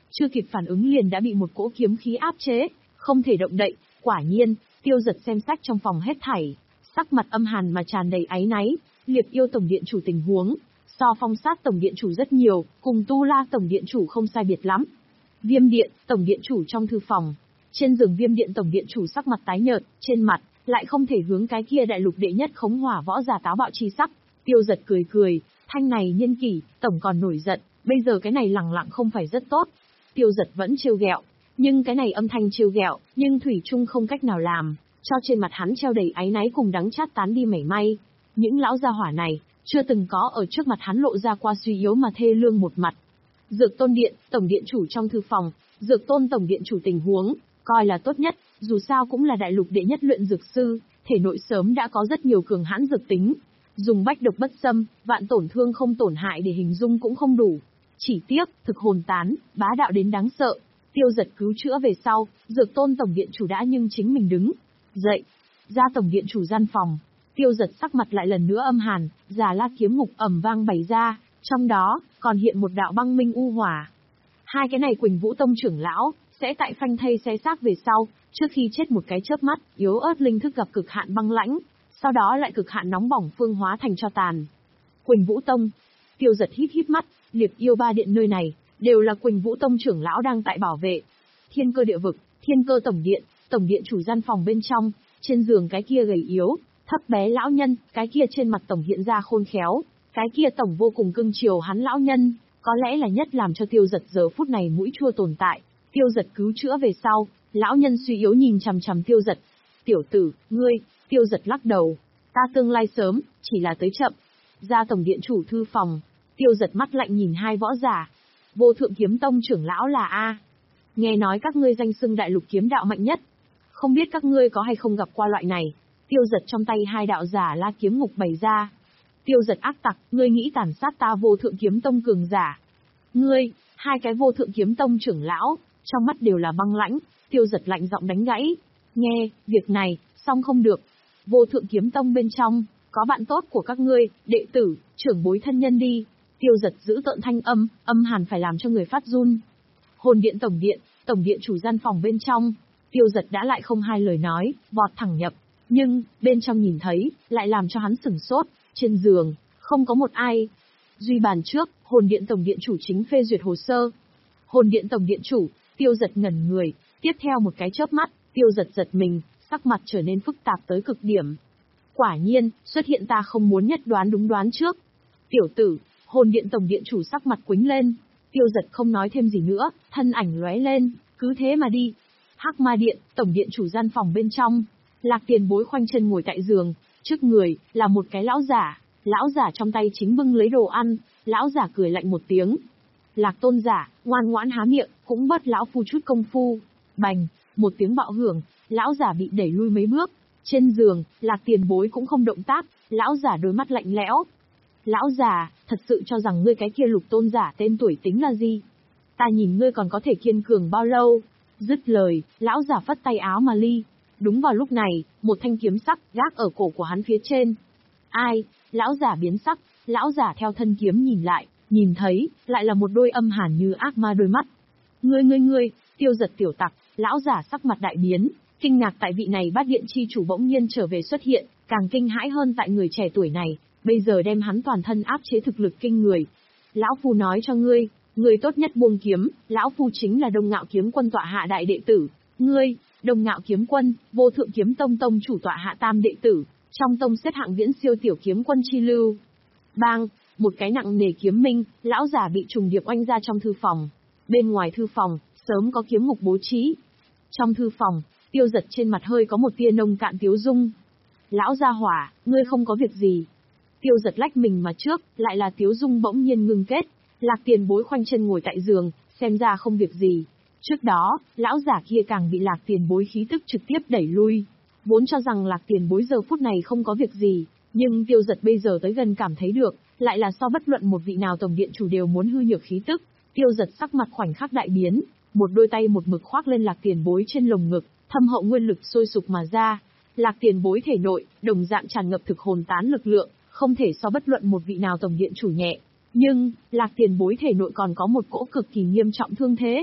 chưa kịp phản ứng liền đã bị một cỗ kiếm khí áp chế, không thể động đậy. Quả nhiên, Tiêu Giật xem sách trong phòng hết thảy, sắc mặt âm hàn mà tràn đầy áy náy. Liệp Yêu tổng điện chủ tình huống, so Phong Sát tổng điện chủ rất nhiều, cùng Tu La tổng điện chủ không sai biệt lắm. Viêm Điện tổng điện chủ trong thư phòng, trên giường Viêm Điện tổng điện chủ sắc mặt tái nhợt, trên mặt lại không thể hướng cái kia đại lục đệ nhất khống hỏa võ giả táo bạo chi sắc. Tiêu Giật cười cười, thanh này niên kỷ, tổng còn nổi giận, bây giờ cái này lẳng lặng không phải rất tốt. Tiêu Giật vẫn trêu ghẹo, nhưng cái này âm thanh trêu ghẹo, nhưng thủy chung không cách nào làm cho trên mặt hắn treo đầy áy náy cùng đắng chát tán đi mảy may. Những lão gia hỏa này, chưa từng có ở trước mặt hắn lộ ra qua suy yếu mà thê lương một mặt. Dược Tôn Điện, tổng điện chủ trong thư phòng, Dược Tôn tổng điện chủ tình huống, coi là tốt nhất, dù sao cũng là đại lục đệ nhất luyện dược sư, thể nội sớm đã có rất nhiều cường hãn dược tính. Dùng bách độc bất xâm, vạn tổn thương không tổn hại để hình dung cũng không đủ. Chỉ tiếc, thực hồn tán, bá đạo đến đáng sợ. Tiêu Giật cứu chữa về sau, Dược Tôn tổng điện chủ đã nhưng chính mình đứng dậy, ra tổng điện chủ gian phòng. Tiêu Giật sắc mặt lại lần nữa âm hàn, Già La kiếm ngục ầm vang bày ra, trong đó còn hiện một đạo băng minh u hỏa. Hai cái này Quỳnh Vũ Tông trưởng lão sẽ tại phanh thây xé xác về sau, trước khi chết một cái chớp mắt, yếu ớt linh thức gặp cực hạn băng lãnh, sau đó lại cực hạn nóng bỏng phương hóa thành tro tàn. Quỳnh Vũ Tông. Tiêu Giật híp híp mắt, Liệp Yêu ba điện nơi này đều là Quỳnh Vũ Tông trưởng lão đang tại bảo vệ. Thiên Cơ địa vực, Thiên Cơ tổng điện, tổng điện chủ gian phòng bên trong, trên giường cái kia gầy yếu, thấp bé lão nhân, cái kia trên mặt tổng hiện ra khôn khéo, cái kia tổng vô cùng cưng chiều hắn lão nhân, có lẽ là nhất làm cho Tiêu Giật giờ phút này mũi chua tồn tại. Tiêu Giật cứu chữa về sau, lão nhân suy yếu nhìn chằm chằm Tiêu Giật. Tiểu tử, ngươi, Tiêu Giật lắc đầu. Ta tương lai sớm, chỉ là tới chậm. Ra tổng điện chủ thư phòng, Tiêu Giật mắt lạnh nhìn hai võ giả. Vô Thượng Kiếm Tông trưởng lão là A. Nghe nói các ngươi danh xưng đại lục kiếm đạo mạnh nhất. Không biết các ngươi có hay không gặp qua loại này. Tiêu Giật trong tay hai đạo giả La kiếm ngục bày ra. Tiêu Giật ác tặc, ngươi nghĩ tàn sát ta Vô Thượng Kiếm Tông cường giả. Ngươi, hai cái Vô Thượng Kiếm Tông trưởng lão, trong mắt đều là băng lãnh. Tiêu Giật lạnh giọng đánh gãy. Nghe, việc này, xong không được. Vô Thượng Kiếm Tông bên trong, có bạn tốt của các ngươi, đệ tử, trưởng bối thân nhân đi. Tiêu Giật giữ tợn thanh âm, âm hàn phải làm cho người phát run. Hồn Điện tổng điện, tổng điện chủ gian phòng bên trong, Tiêu Giật đã lại không hai lời nói, vọt thẳng nhập. Nhưng, bên trong nhìn thấy, lại làm cho hắn sửng sốt, trên giường, không có một ai. Duy bàn trước, Hồn Điện tổng điện chủ chính phê duyệt hồ sơ. Hồn Điện tổng điện chủ, Tiêu Giật ngẩn người, tiếp theo một cái chớp mắt, Tiêu Giật giật mình, sắc mặt trở nên phức tạp tới cực điểm. Quả nhiên, xuất hiện ta không muốn nhất đoán đúng đoán trước. Tiểu tử, Hồn Điện tổng điện chủ sắc mặt quĩnh lên. Tiêu Giật không nói thêm gì nữa, thân ảnh lóe lên, cứ thế mà đi. Hắc Ma Điện, tổng điện chủ gian phòng bên trong, Lạc Tiền Bối khoanh chân ngồi tại giường, trước người là một cái lão giả, lão giả trong tay chính bưng lấy đồ ăn, lão giả cười lạnh một tiếng. Lạc Tôn giả, ngoan ngoãn há miệng, cũng bất lão phu chút công phu. Bành, một tiếng bạo hưởng, lão giả bị đẩy lui mấy bước. Trên giường, Lạc Tiền Bối cũng không động tác, lão giả đôi mắt lạnh lẽo. Lão già, thật sự cho rằng ngươi cái kia Lục Tôn giả tên tuổi tính là gì? Ta nhìn ngươi còn có thể kiên cường bao lâu? Dứt lời, lão giả phất tay áo mà ly. Đúng vào lúc này, một thanh kiếm sắc gác ở cổ của hắn phía trên. Ai? Lão giả biến sắc, lão giả theo thân kiếm nhìn lại, nhìn thấy, lại là một đôi âm hàn như ác ma đôi mắt. Ngươi ngươi ngươi, Tiêu Giật tiểu tặc, lão giả sắc mặt đại biến, kinh ngạc tại vị này Bát Điện chi chủ bỗng nhiên trở về xuất hiện, càng kinh hãi hơn tại người trẻ tuổi này, bây giờ đem hắn toàn thân áp chế thực lực kinh người. Lão phu nói cho ngươi, ngươi tốt nhất buông kiếm, lão phu chính là Đông Ngạo Kiếm Quân tọa hạ đại đệ tử, ngươi, Đông Ngạo Kiếm Quân, Vô Thượng Kiếm Tông tông chủ tọa hạ tam đệ tử, trong tông xếp hạng viễn siêu tiểu kiếm quân chi lưu. Bang, một cái nặng nề kiếm minh, lão giả bị trùng điệp oanh ra trong thư phòng. Bên ngoài thư phòng, sớm có kiếm ngục bố trí. Trong thư phòng, Tiêu Giật trên mặt hơi có một tia nông cạn tiếu dung. Lão gia hỏa, ngươi không có việc gì. Tiêu Giật lách mình mà trước, lại là tiếu dung bỗng nhiên ngưng kết. Lạc Tiền Bối khoanh chân ngồi tại giường, xem ra không việc gì. Trước đó, lão giả kia càng bị Lạc Tiền Bối khí tức trực tiếp đẩy lui. Vốn cho rằng Lạc Tiền Bối giờ phút này không có việc gì, nhưng Tiêu Giật bây giờ tới gần cảm thấy được, lại là so bất luận một vị nào tổng điện chủ đều muốn hư nhược khí tức. Tiêu Giật sắc mặt khoảnh khắc đại biến, một đôi tay một mực khoác lên Lạc Tiền Bối trên lồng ngực, thâm hậu nguyên lực sôi sục mà ra. Lạc Tiền Bối thể nội, đồng dạng tràn ngập thực hồn tán lực lượng, không thể so bất luận một vị nào tổng điện chủ nhẹ. Nhưng, Lạc Tiền Bối thể nội còn có một cỗ cực kỳ nghiêm trọng thương thế,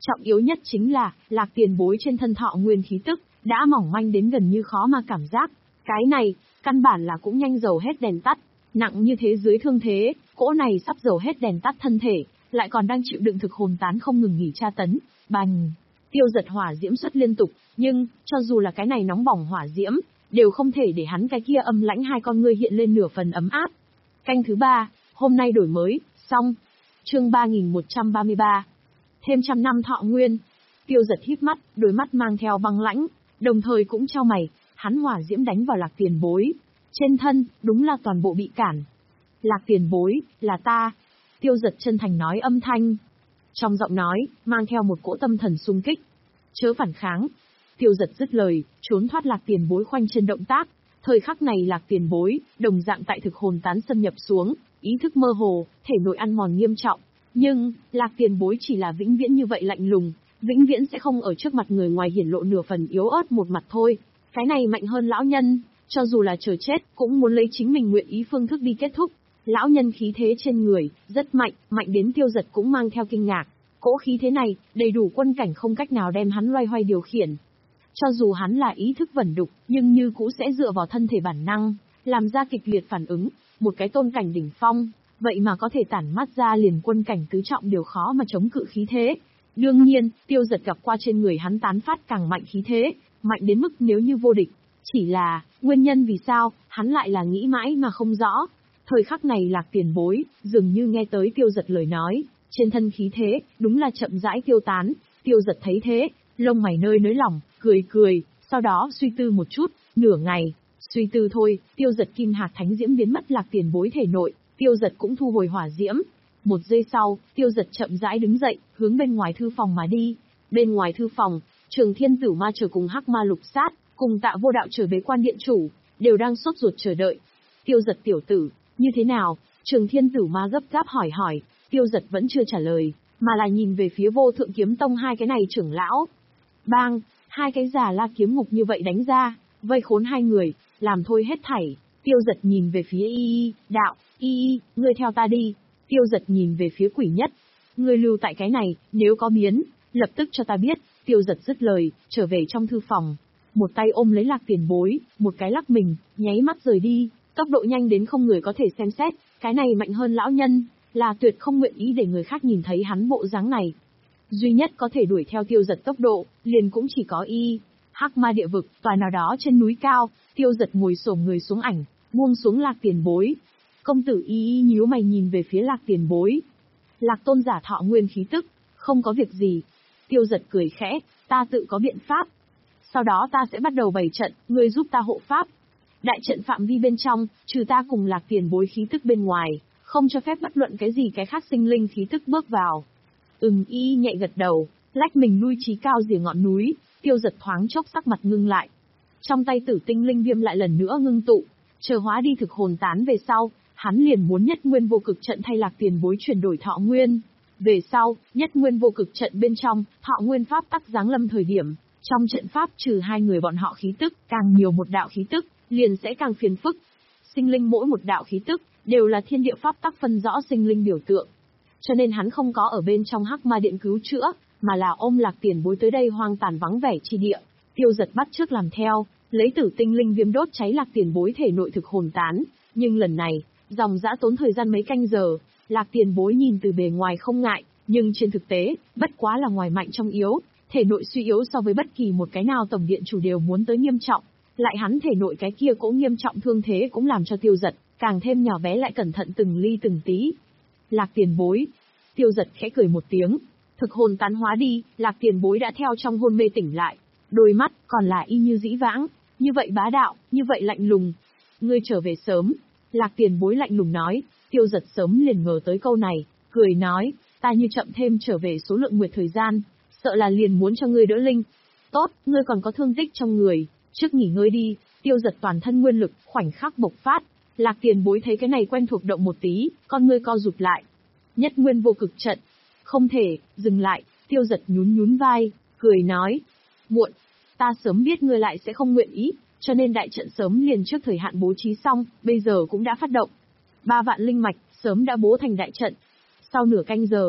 Trọng yếu nhất chính là, Lạc Tiền Bối trên thân Thọ Nguyên khí tức, đã mỏng manh đến gần như khó mà cảm giác. Cái này, căn bản là cũng nhanh dầu hết đèn tắt. Nặng như thế dưới thương thế, cỗ này sắp dầu hết đèn tắt thân thể, lại còn đang chịu đựng thực hồn tán không ngừng nghỉ tra tấn. Bành! Tiêu Giật hỏa diễm xuất liên tục, nhưng, cho dù là cái này nóng bỏng hỏa diễm, đều không thể để hắn cái kia âm lãnh hai con ngươi hiện lên nửa phần ấm áp. Canh thứ ba, hôm nay đổi mới, xong. Chương ba nghìn một trăm ba mươi ba. Thêm trăm năm thọ nguyên. Tiêu Giật híp mắt, đôi mắt mang theo băng lãnh, đồng thời cũng chau mày, hắn hỏa diễm đánh vào Lạc Tiền Bối. Trên thân, đúng là toàn bộ bị cản. Lạc Tiền Bối, là ta. Tiêu Giật chân thành nói âm thanh. Trong giọng nói, mang theo một cỗ tâm thần xung kích. Chớ phản kháng. Tiêu Giật dứt lời, trốn thoát Lạc Tiền Bối khoanh chân động tác. Thời khắc này Lạc Tiền Bối, đồng dạng tại thực hồn tán xâm nhập xuống, ý thức mơ hồ, thể nội ăn mòn nghiêm trọng. Nhưng, Lạc Tiền Bối chỉ là vĩnh viễn như vậy lạnh lùng, vĩnh viễn sẽ không ở trước mặt người ngoài hiển lộ nửa phần yếu ớt một mặt thôi. Cái này mạnh hơn lão nhân, cho dù là chờ chết, cũng muốn lấy chính mình nguyện ý phương thức đi kết thúc. Lão nhân khí thế trên người, rất mạnh, mạnh đến Tiêu Giật cũng mang theo kinh ngạc. Cỗ khí thế này, đầy đủ quân cảnh không cách nào đem hắn loay hoay điều khiển. Cho dù hắn là ý thức vẩn đục, nhưng như cũ sẽ dựa vào thân thể bản năng, làm ra kịch liệt phản ứng, một cái tôn cảnh đỉnh phong, vậy mà có thể tản mắt ra liền quân cảnh tứ trọng điều khó mà chống cự khí thế. Đương nhiên, Tiêu Giật gặp qua trên người hắn tán phát càng mạnh khí thế, mạnh đến mức nếu như vô địch. Chỉ là, nguyên nhân vì sao, hắn lại là nghĩ mãi mà không rõ. Thời khắc này Lạc Tiền Bối, dường như nghe tới Tiêu Giật lời nói, trên thân khí thế, đúng là chậm rãi tiêu tán. Tiêu Giật thấy thế, lông mày nơi nới lỏng, cười cười, sau đó suy tư một chút, nửa ngày, suy tư thôi, Tiêu Giật kim hạt thánh diễm biến mất Lạc Tiền Bối thể nội, Tiêu Giật cũng thu hồi hỏa diễm. Một giây sau, Tiêu Giật chậm rãi đứng dậy, hướng bên ngoài thư phòng mà đi. Bên ngoài thư phòng, Trường Thiên Tử Ma chờ cùng Hắc Ma Lục Sát, cùng Tạ Vô Đạo trở về quan điện chủ, đều đang sốt ruột chờ đợi. Tiêu Giật tiểu tử, như thế nào? Trường Thiên Tử Ma gấp gáp hỏi hỏi, Tiêu Giật vẫn chưa trả lời, mà là nhìn về phía Vô Thượng Kiếm Tông hai cái này trưởng lão. Bang, hai cái già la kiếm ngục như vậy đánh ra, vây khốn hai người, làm thôi hết thảy. Tiêu Giật nhìn về phía Y Y, đạo, Y Y, ngươi theo ta đi. Tiêu Giật nhìn về phía Quỷ Nhất, ngươi lưu tại cái này, nếu có biến, lập tức cho ta biết. Tiêu Giật dứt lời, trở về trong thư phòng, một tay ôm lấy Lạc Tiền Bối, một cái lắc mình, nháy mắt rời đi, tốc độ nhanh đến không người có thể xem xét, cái này mạnh hơn lão nhân, là tuyệt không nguyện ý để người khác nhìn thấy hắn bộ dáng này. Duy nhất có thể đuổi theo Tiêu Giật tốc độ, liền cũng chỉ có Y. Hắc Ma địa vực, tòa nào đó trên núi cao, Tiêu Giật ngồi xổm người xuống ảnh, buông xuống Lạc Tiền Bối. Công tử Y Y nhíu mày nhìn về phía Lạc Tiền Bối. Lạc tôn giả thọ nguyên khí tức, không có việc gì. Tiêu Giật cười khẽ, ta tự có biện pháp. Sau đó ta sẽ bắt đầu bày trận, ngươi giúp ta hộ pháp. Đại trận phạm vi bên trong, trừ ta cùng Lạc Tiền Bối khí tức bên ngoài, không cho phép bất luận cái gì cái khác sinh linh khí tức bước vào. Ừm, Y nhẹ gật đầu, lách mình lui trí cao rìa ngọn núi. Tiêu Giật thoáng chốc sắc mặt ngưng lại. Trong tay Tử Tinh Linh Viêm lại lần nữa ngưng tụ, chờ hóa đi thực hồn tán về sau, hắn liền muốn Nhất Nguyên Vô Cực trận thay Lạc Tiền Bối chuyển đổi thọ nguyên. Về sau, Nhất Nguyên Vô Cực trận bên trong, thọ nguyên pháp tắc giáng lâm thời điểm, trong trận pháp trừ hai người bọn họ khí tức, càng nhiều một đạo khí tức, liền sẽ càng phiền phức. Sinh linh mỗi một đạo khí tức, đều là thiên địa pháp tắc phân rõ sinh linh biểu tượng. Cho nên hắn không có ở bên trong Hắc Ma Điện cứu chữa, mà là ôm Lạc Tiền Bối tới đây hoang tàn vắng vẻ chi địa. Tiêu Giật bắt trước làm theo, lấy Tử Tinh Linh Viêm đốt cháy Lạc Tiền Bối thể nội thực hồn tán, nhưng lần này, dòng dã tốn thời gian mấy canh giờ. Lạc Tiền Bối nhìn từ bề ngoài không ngại, nhưng trên thực tế, bất quá là ngoài mạnh trong yếu, thể nội suy yếu so với bất kỳ một cái nào tổng điện chủ đều muốn tới nghiêm trọng, lại hắn thể nội cái kia cũng nghiêm trọng thương thế cũng làm cho Tiêu Giật càng thêm nhỏ bé lại cẩn thận từng ly từng tí. Lạc Tiền Bối, Tiêu Giật khẽ cười một tiếng, thực hồn tán hóa đi, Lạc Tiền Bối đã theo trong hôn mê tỉnh lại, đôi mắt còn là y như dĩ vãng, như vậy bá đạo, như vậy lạnh lùng. Ngươi trở về sớm. Lạc Tiền Bối lạnh lùng nói. Tiêu Giật sớm liền ngờ tới câu này, cười nói, ta như chậm thêm trở về số lượng nguyệt thời gian, sợ là liền muốn cho ngươi đỡ linh. Tốt, ngươi còn có thương tích trong người, trước nghỉ ngơi đi. Tiêu Giật toàn thân nguyên lực, khoảnh khắc bộc phát. Lạc Tiền Bối thấy cái này quen thuộc động một tí, con ngươi co rụt lại. Nhất Nguyên Vô Cực trận. Không thể, dừng lại. Tiêu Giật nhún nhún vai, cười nói, muộn, ta sớm biết ngươi lại sẽ không nguyện ý, cho nên đại trận sớm liền trước thời hạn bố trí xong, bây giờ cũng đã phát động. Ba vạn linh mạch, sớm đã bố thành đại trận. Sau nửa canh giờ,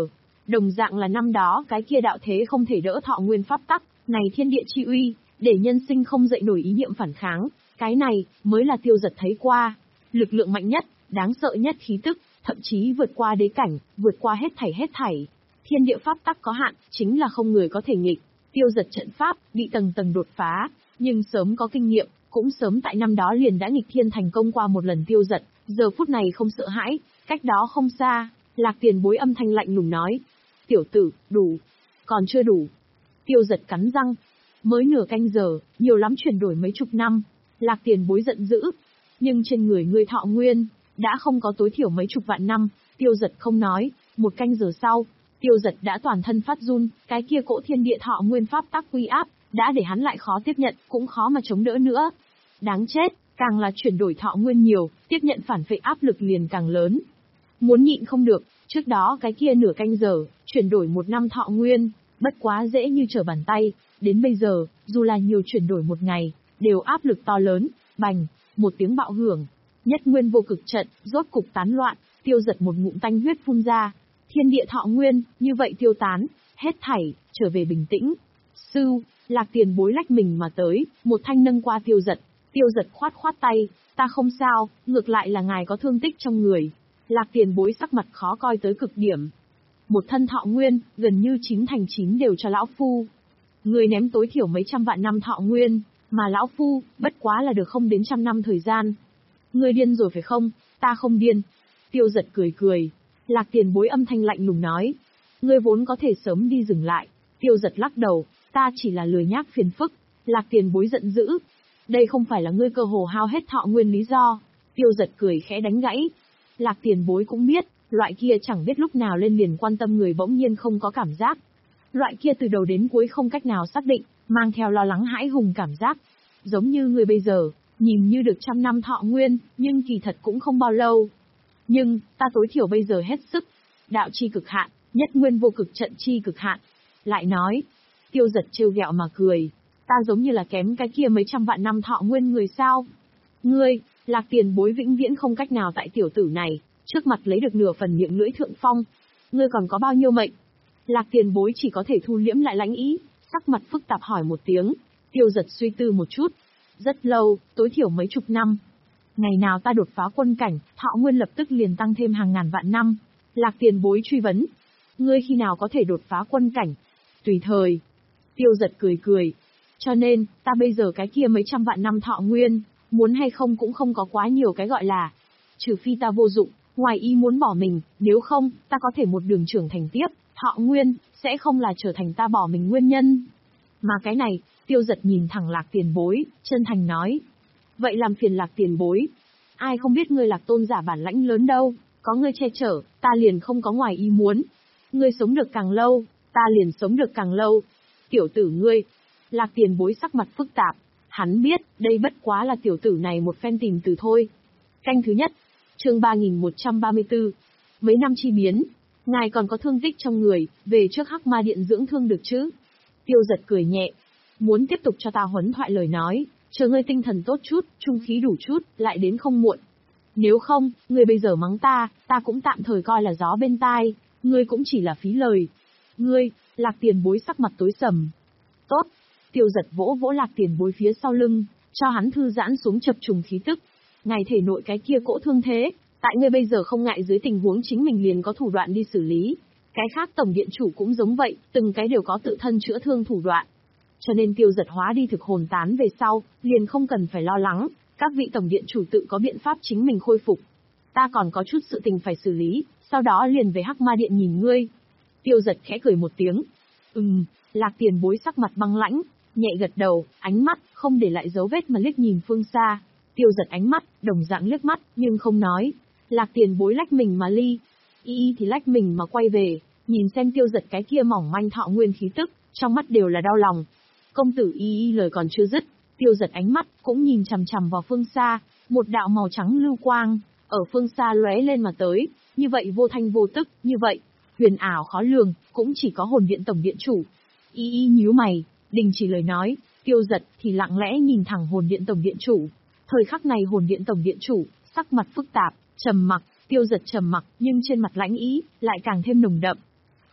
Đồng dạng là năm đó cái kia đạo thế không thể đỡ thọ nguyên pháp tắc, này thiên địa chi uy, để nhân sinh không dậy nổi ý niệm phản kháng, cái này mới là Tiêu Dật thấy qua. Lực lượng mạnh nhất, đáng sợ nhất khí tức, thậm chí vượt qua đế cảnh, vượt qua hết thảy hết thảy. Thiên địa pháp tắc có hạn, chính là không người có thể nghịch. Tiêu Dật trận pháp, bị tầng tầng đột phá, nhưng sớm có kinh nghiệm, cũng sớm tại năm đó liền đã nghịch thiên thành công qua một lần. Tiêu Dật, giờ phút này không sợ hãi, cách đó không xa, Lạc Tiền Bối âm thanh lạnh lùng nói. Tiểu tử, đủ. Còn chưa đủ. Tiêu Dật cắn răng. Mới nửa canh giờ, nhiều lắm chuyển đổi mấy chục năm. Lạc Tiền Bối giận dữ. Nhưng trên người ngươi thọ nguyên, đã không có tối thiểu mấy chục vạn năm. Tiêu Dật không nói. Một canh giờ sau, Tiêu Dật đã toàn thân phát run, cái kia cỗ thiên địa thọ nguyên pháp tắc uy áp, đã để hắn lại khó tiếp nhận, cũng khó mà chống đỡ nữa. Đáng chết, càng là chuyển đổi thọ nguyên nhiều, tiếp nhận phản phệ áp lực liền càng lớn. Muốn nhịn không được, trước đó cái kia nửa canh giờ, chuyển đổi một năm thọ nguyên, bất quá dễ như trở bàn tay, đến bây giờ, dù là nhiều chuyển đổi một ngày, đều áp lực to lớn, bành, một tiếng bạo hưởng. Nhất nguyên vô cực trận, rốt cục tán loạn, Tiêu Dật một ngụm tanh huyết phun ra. Thiên địa thọ nguyên, như vậy tiêu tán, hết thảy, trở về bình tĩnh. Sư, Lạc Tiền Bối lách mình mà tới, một thanh nâng qua Tiêu Dật. Tiêu Dật khoát khoát tay, ta không sao, ngược lại là ngài có thương tích trong người. Lạc Tiền Bối sắc mặt khó coi tới cực điểm. Một thân thọ nguyên, gần như chín thành chín đều cho lão phu. Người ném tối thiểu mấy trăm vạn năm thọ nguyên, mà lão phu, bất quá là được không đến trăm năm thời gian. Ngươi điên rồi phải không? Ta không điên. Tiêu Dật cười cười. Lạc Tiền Bối âm thanh lạnh lùng nói. Ngươi vốn có thể sớm đi dừng lại. Tiêu Dật lắc đầu, ta chỉ là lười nhác phiền phức. Lạc Tiền Bối giận dữ. Đây không phải là ngươi cơ hồ hao hết thọ nguyên lý do. Tiêu Dật cười khẽ đánh gãy. Lạc Tiền Bối cũng biết, loại kia chẳng biết lúc nào lên liền quan tâm người bỗng nhiên không có cảm giác. Loại kia từ đầu đến cuối không cách nào xác định, mang theo lo lắng hãi hùng cảm giác. Giống như người bây giờ, nhìn như được trăm năm thọ nguyên, nhưng kỳ thật cũng không bao lâu. Nhưng, ta tối thiểu bây giờ hết sức. Đạo chi cực hạn, nhất nguyên vô cực trận chi cực hạn. Lại nói, Tiêu Dật trêu ghẹo mà cười. Ta giống như là kém cái kia mấy trăm vạn năm thọ nguyên người sao? Ngươi, Lạc Tiền Bối vĩnh viễn không cách nào tại tiểu tử này, trước mặt lấy được nửa phần miệng lưỡi thượng phong. Ngươi còn có bao nhiêu mệnh? Lạc Tiền Bối chỉ có thể thu liễm lại lãnh ý, sắc mặt phức tạp hỏi một tiếng. Tiêu Dật suy tư một chút. Rất lâu, tối thiểu mấy chục năm. Ngày nào ta đột phá quân cảnh, thọ nguyên lập tức liền tăng thêm hàng ngàn vạn năm. Lạc Tiền Bối truy vấn. Ngươi khi nào có thể đột phá quân cảnh? Tùy thời. Tiêu Dật cười cười. Cho nên, ta bây giờ cái kia mấy trăm vạn năm thọ nguyên, muốn hay không cũng không có quá nhiều cái gọi là. Trừ phi ta vô dụng, ngoài ý muốn bỏ mình, nếu không, ta có thể một đường trưởng thành tiếp, thọ nguyên, sẽ không là trở thành ta bỏ mình nguyên nhân. Mà cái này, Tiêu Dật nhìn thẳng Lạc Tiền Bối, chân thành nói. Vậy làm phiền Lạc Tiền Bối. Ai không biết ngươi Lạc tôn giả bản lãnh lớn đâu, có ngươi che chở, ta liền không có ngoài ý muốn. Ngươi sống được càng lâu, ta liền sống được càng lâu. Tiểu tử ngươi. Lạc Tiền Bối sắc mặt phức tạp. Hắn biết, đây bất quá là tiểu tử này một phen tìm từ thôi. Canh thứ nhất. Chương ba nghìn một trăm ba mươi tư. Mấy năm chi biến. Ngài còn có thương tích trong người, về trước Hắc Ma Điện dưỡng thương được chứ? Tiêu Dật cười nhẹ. Muốn tiếp tục cho ta huấn thoại lời nói, chờ ngươi tinh thần tốt chút, trung khí đủ chút, lại đến không muộn. Nếu không, ngươi bây giờ mắng ta, ta cũng tạm thời coi là gió bên tai, ngươi cũng chỉ là phí lời. Ngươi, Lạc Tiền Bối sắc mặt tối sầm. Tốt. Tiêu Dật vỗ vỗ Lạc Tiền Bối phía sau lưng, cho hắn thư giãn xuống chập trùng khí tức. Ngài thể nội cái kia cỗ thương thế, tại ngươi bây giờ không ngại dưới tình huống chính mình liền có thủ đoạn đi xử lý. Cái khác tổng điện chủ cũng giống vậy, từng cái đều có tự thân chữa thương thủ đoạn. Cho nên Tiêu Dật hóa đi thực hồn tán về sau, liền không cần phải lo lắng, các vị tổng điện chủ tự có biện pháp chính mình khôi phục. Ta còn có chút sự tình phải xử lý, sau đó liền về Hắc Ma Điện nhìn ngươi. Tiêu Dật khẽ cười một tiếng. Ừm, Lạc Tiền Bối sắc mặt băng lãnh, nhẹ gật đầu, ánh mắt không để lại dấu vết mà liếc nhìn phương xa. Tiêu Dật ánh mắt, đồng dạng liếc mắt, nhưng không nói. Lạc Tiền Bối lách mình mà ly, y y thì lách mình mà quay về, nhìn xem Tiêu Dật cái kia mỏng manh thọ nguyên khí tức, trong mắt đều là đau lòng. Công tử y y lời còn chưa dứt, Tiêu Dật ánh mắt cũng nhìn chằm chằm vào phương xa, một đạo màu trắng lưu quang ở phương xa lóe lên mà tới, như vậy vô thanh vô tức, như vậy huyền ảo khó lường, cũng chỉ có Hồn Điện tổng điện chủ. Y y nhíu mày, đình chỉ lời nói, Tiêu Dật thì lặng lẽ nhìn thẳng Hồn Điện tổng điện chủ. Thời khắc này Hồn Điện tổng điện chủ sắc mặt phức tạp, trầm mặc. Tiêu Dật trầm mặc, nhưng trên mặt lãnh ý lại càng thêm nồng đậm.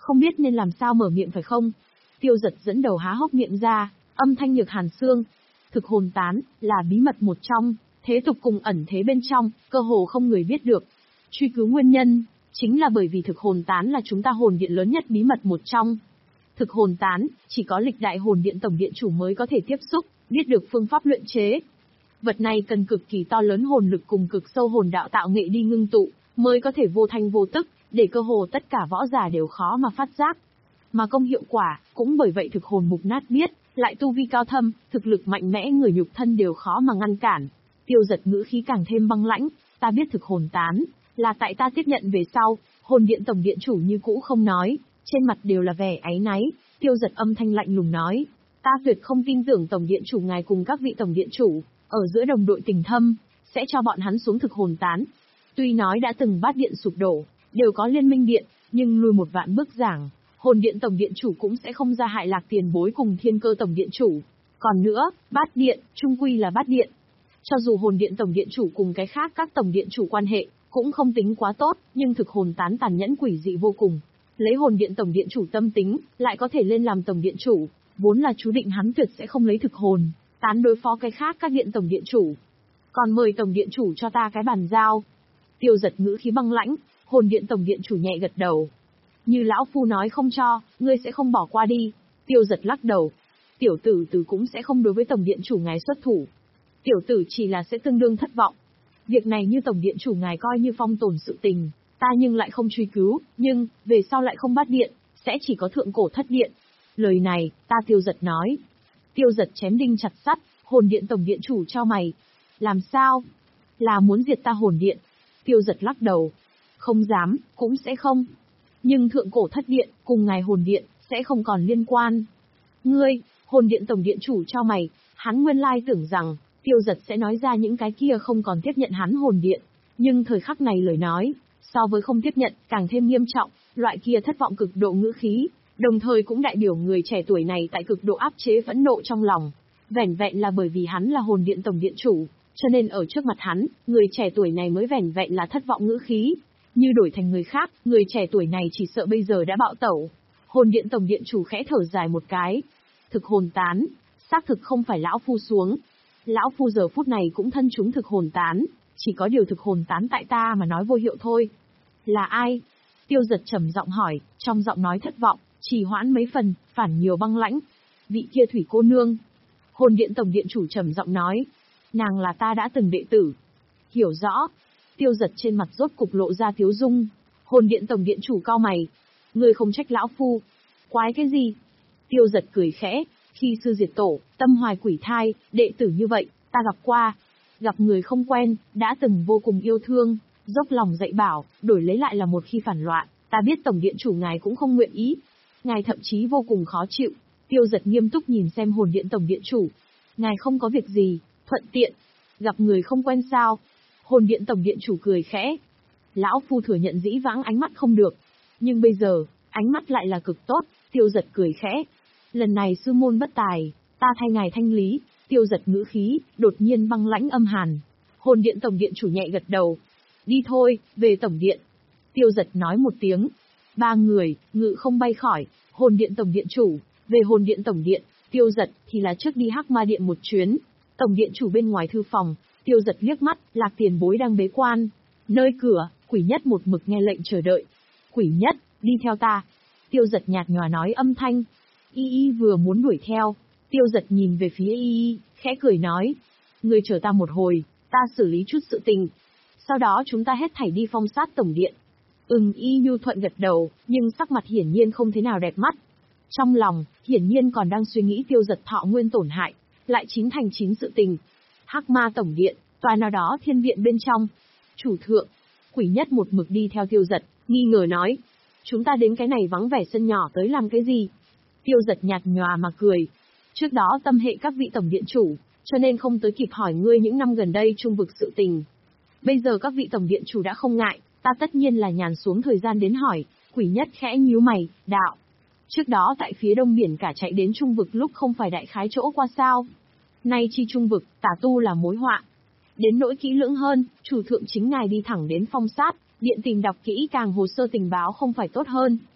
không biết nên làm sao mở miệng phải không? Tiêu Giật dẫn đầu há hốc miệng ra, âm thanh nhược hàn xương. Thực hồn tán, là bí mật một trong, thế tục cùng ẩn thế bên trong, cơ hồ không người biết được. Truy cứu nguyên nhân, chính là bởi vì thực hồn tán là chúng ta hồn điện lớn nhất bí mật một trong. Thực hồn tán, chỉ có lịch đại hồn điện tổng điện chủ mới có thể tiếp xúc, biết được phương pháp luyện chế. Vật này cần cực kỳ to lớn hồn lực cùng cực sâu hồn đạo tạo nghệ đi ngưng tụ, mới có thể vô thanh vô tức, để cơ hồ tất cả võ giả đều khó mà phát giác. Mà công hiệu quả, cũng bởi vậy thực hồn mục nát biết, lại tu vi cao thâm, thực lực mạnh mẽ người nhục thân đều khó mà ngăn cản. Tiêu Giật ngữ khí càng thêm băng lãnh, ta biết thực hồn tán, là tại ta tiếp nhận về sau, hồn điện tổng điện chủ như cũ không nói, trên mặt đều là vẻ áy náy. Tiêu Giật âm thanh lạnh lùng nói, ta tuyệt không tin tưởng tổng điện chủ ngài cùng các vị tổng điện chủ, ở giữa đồng đội tình thâm, sẽ cho bọn hắn xuống thực hồn tán. Tuy nói đã từng bát điện sụp đổ, đều có liên minh điện, nhưng lùi một vạn bước giảng, hồn điện tổng điện chủ cũng sẽ không ra hại Lạc tiền bối cùng thiên cơ tổng điện chủ. Còn nữa, bát điện, trung quy là bát điện. Cho dù hồn điện tổng điện chủ cùng cái khác các tổng điện chủ quan hệ, cũng không tính quá tốt, nhưng thực hồn tán tàn nhẫn quỷ dị vô cùng. Lấy hồn điện tổng điện chủ tâm tính, lại có thể lên làm tổng điện chủ, vốn là chú định hắn tuyệt sẽ không lấy thực hồn tán đối phó cái khác các điện tổng điện chủ. Còn mời tổng điện chủ cho ta cái bàn giao. Tiêu Giật ngữ khí băng lãnh, hồn điện tổng điện chủ nhẹ gật đầu. Như lão phu nói không cho, ngươi sẽ không bỏ qua đi. Tiêu Giật lắc đầu. Tiểu tử tử cũng sẽ không đối với tổng điện chủ ngài xuất thủ. Tiểu tử chỉ là sẽ tương đương thất vọng. Việc này như tổng điện chủ ngài coi như phong tồn sự tình, ta nhưng lại không truy cứu, nhưng, về sau lại không bắt điện, sẽ chỉ có thượng cổ thất điện. Lời này, ta Tiêu Giật nói. Tiêu Giật chém đinh chặt sắt, hồn điện tổng điện chủ cho mày. Làm sao? Là muốn diệt ta hồn điện. Tiêu Giật lắc đầu. Không dám, cũng sẽ không. Nhưng thượng cổ thất điện, cùng ngài hồn điện, sẽ không còn liên quan. Ngươi, hồn điện tổng điện chủ cho mày, hắn nguyên lai tưởng rằng, Tiêu Giật sẽ nói ra những cái kia không còn tiếp nhận hắn hồn điện. Nhưng thời khắc này lời nói, so với không tiếp nhận, càng thêm nghiêm trọng, loại kia thất vọng cực độ ngữ khí, đồng thời cũng đại biểu người trẻ tuổi này tại cực độ áp chế phẫn nộ trong lòng. Vẻn vẹn là bởi vì hắn là hồn điện tổng điện chủ, cho nên ở trước mặt hắn, người trẻ tuổi này mới vẻn vẹn là thất vọng ngữ khí. Như đổi thành người khác, người trẻ tuổi này chỉ sợ bây giờ đã bạo tẩu. Hồn điện tổng điện chủ khẽ thở dài một cái. Thực hồn tán, xác thực không phải lão phu xuống. Lão phu giờ phút này cũng thân chúng thực hồn tán, chỉ có điều thực hồn tán tại ta mà nói vô hiệu thôi. Là ai? Tiêu Giật trầm giọng hỏi, trong giọng nói thất vọng, trì hoãn mấy phần, phản nhiều băng lãnh. Vị kia thủy cô nương. Hồn điện tổng điện chủ trầm giọng nói, nàng là ta đã từng đệ tử. Hiểu rõ. Tiêu Giật trên mặt rốt cục lộ ra tiếu dung. Hồn điện tổng điện chủ cau mày. Ngươi không trách lão phu. Quái cái gì? Tiêu Giật cười khẽ, khi sư diệt tổ, tâm hoài quỷ thai, đệ tử như vậy, ta gặp qua. Gặp người không quen, đã từng vô cùng yêu thương, dốc lòng dạy bảo, đổi lấy lại là một khi phản loạn, ta biết tổng điện chủ ngài cũng không nguyện ý. Ngài thậm chí vô cùng khó chịu. Tiêu Giật nghiêm túc nhìn xem hồn điện tổng điện chủ. Ngài không có việc gì, thuận tiện. Gặp người không quen sao? Hồn điện tổng điện chủ cười khẽ. Lão phu thừa nhận dĩ vãng ánh mắt không được. Nhưng bây giờ, ánh mắt lại là cực tốt. Tiêu Giật cười khẽ. Lần này sư môn bất tài, ta thay ngài thanh lý. Tiêu Giật ngữ khí, đột nhiên băng lãnh âm hàn. Hồn điện tổng điện chủ nhẹ gật đầu. Đi thôi, về tổng điện. Tiêu Giật nói một tiếng. Ba người, ngự không bay khỏi. Hồn điện tổng điện chủ, về hồn điện tổng điện. Tiêu Giật thì là trước đi Hắc Ma điện một chuyến. Tổng điện chủ bên ngoài thư phòng. Tiêu Giật liếc mắt, Lạc tiền bối đang bế quan. Nơi cửa, Quỷ Nhất một mực nghe lệnh chờ đợi. Quỷ Nhất, đi theo ta. Tiêu Giật nhạt nhòa nói âm thanh. Y Y vừa muốn đuổi theo. Tiêu Giật nhìn về phía Y Y, khẽ cười nói. Ngươi chờ ta một hồi, ta xử lý chút sự tình. Sau đó chúng ta hết thảy đi phong sát tổng điện. Ừm, Y nhu thuận gật đầu, nhưng sắc mặt hiển nhiên không thế nào đẹp mắt. Trong lòng, hiển nhiên còn đang suy nghĩ Tiêu Giật thọ nguyên tổn hại, lại chín thành chín sự tình. Hắc Ma tổng điện, tòa nào đó thiên viện bên trong. Chủ thượng, Quỷ Nhất một mực đi theo Tiêu Giật, nghi ngờ nói. Chúng ta đến cái này vắng vẻ sân nhỏ tới làm cái gì? Tiêu Giật nhạt nhòa mà cười. Trước đó tâm hệ các vị tổng điện chủ, cho nên không tới kịp hỏi ngươi những năm gần đây trung vực sự tình. Bây giờ các vị tổng điện chủ đã không ngại, ta tất nhiên là nhàn xuống thời gian đến hỏi. Quỷ Nhất khẽ nhíu mày, đạo. Trước đó tại phía đông biển cả chạy đến trung vực lúc không phải đại khái chỗ qua sao? Nay chi trung vực, tả tu là mối họa. Đến nỗi kỹ lưỡng hơn, chủ thượng chính ngài đi thẳng đến phong sát, điện tìm đọc kỹ càng hồ sơ tình báo không phải tốt hơn.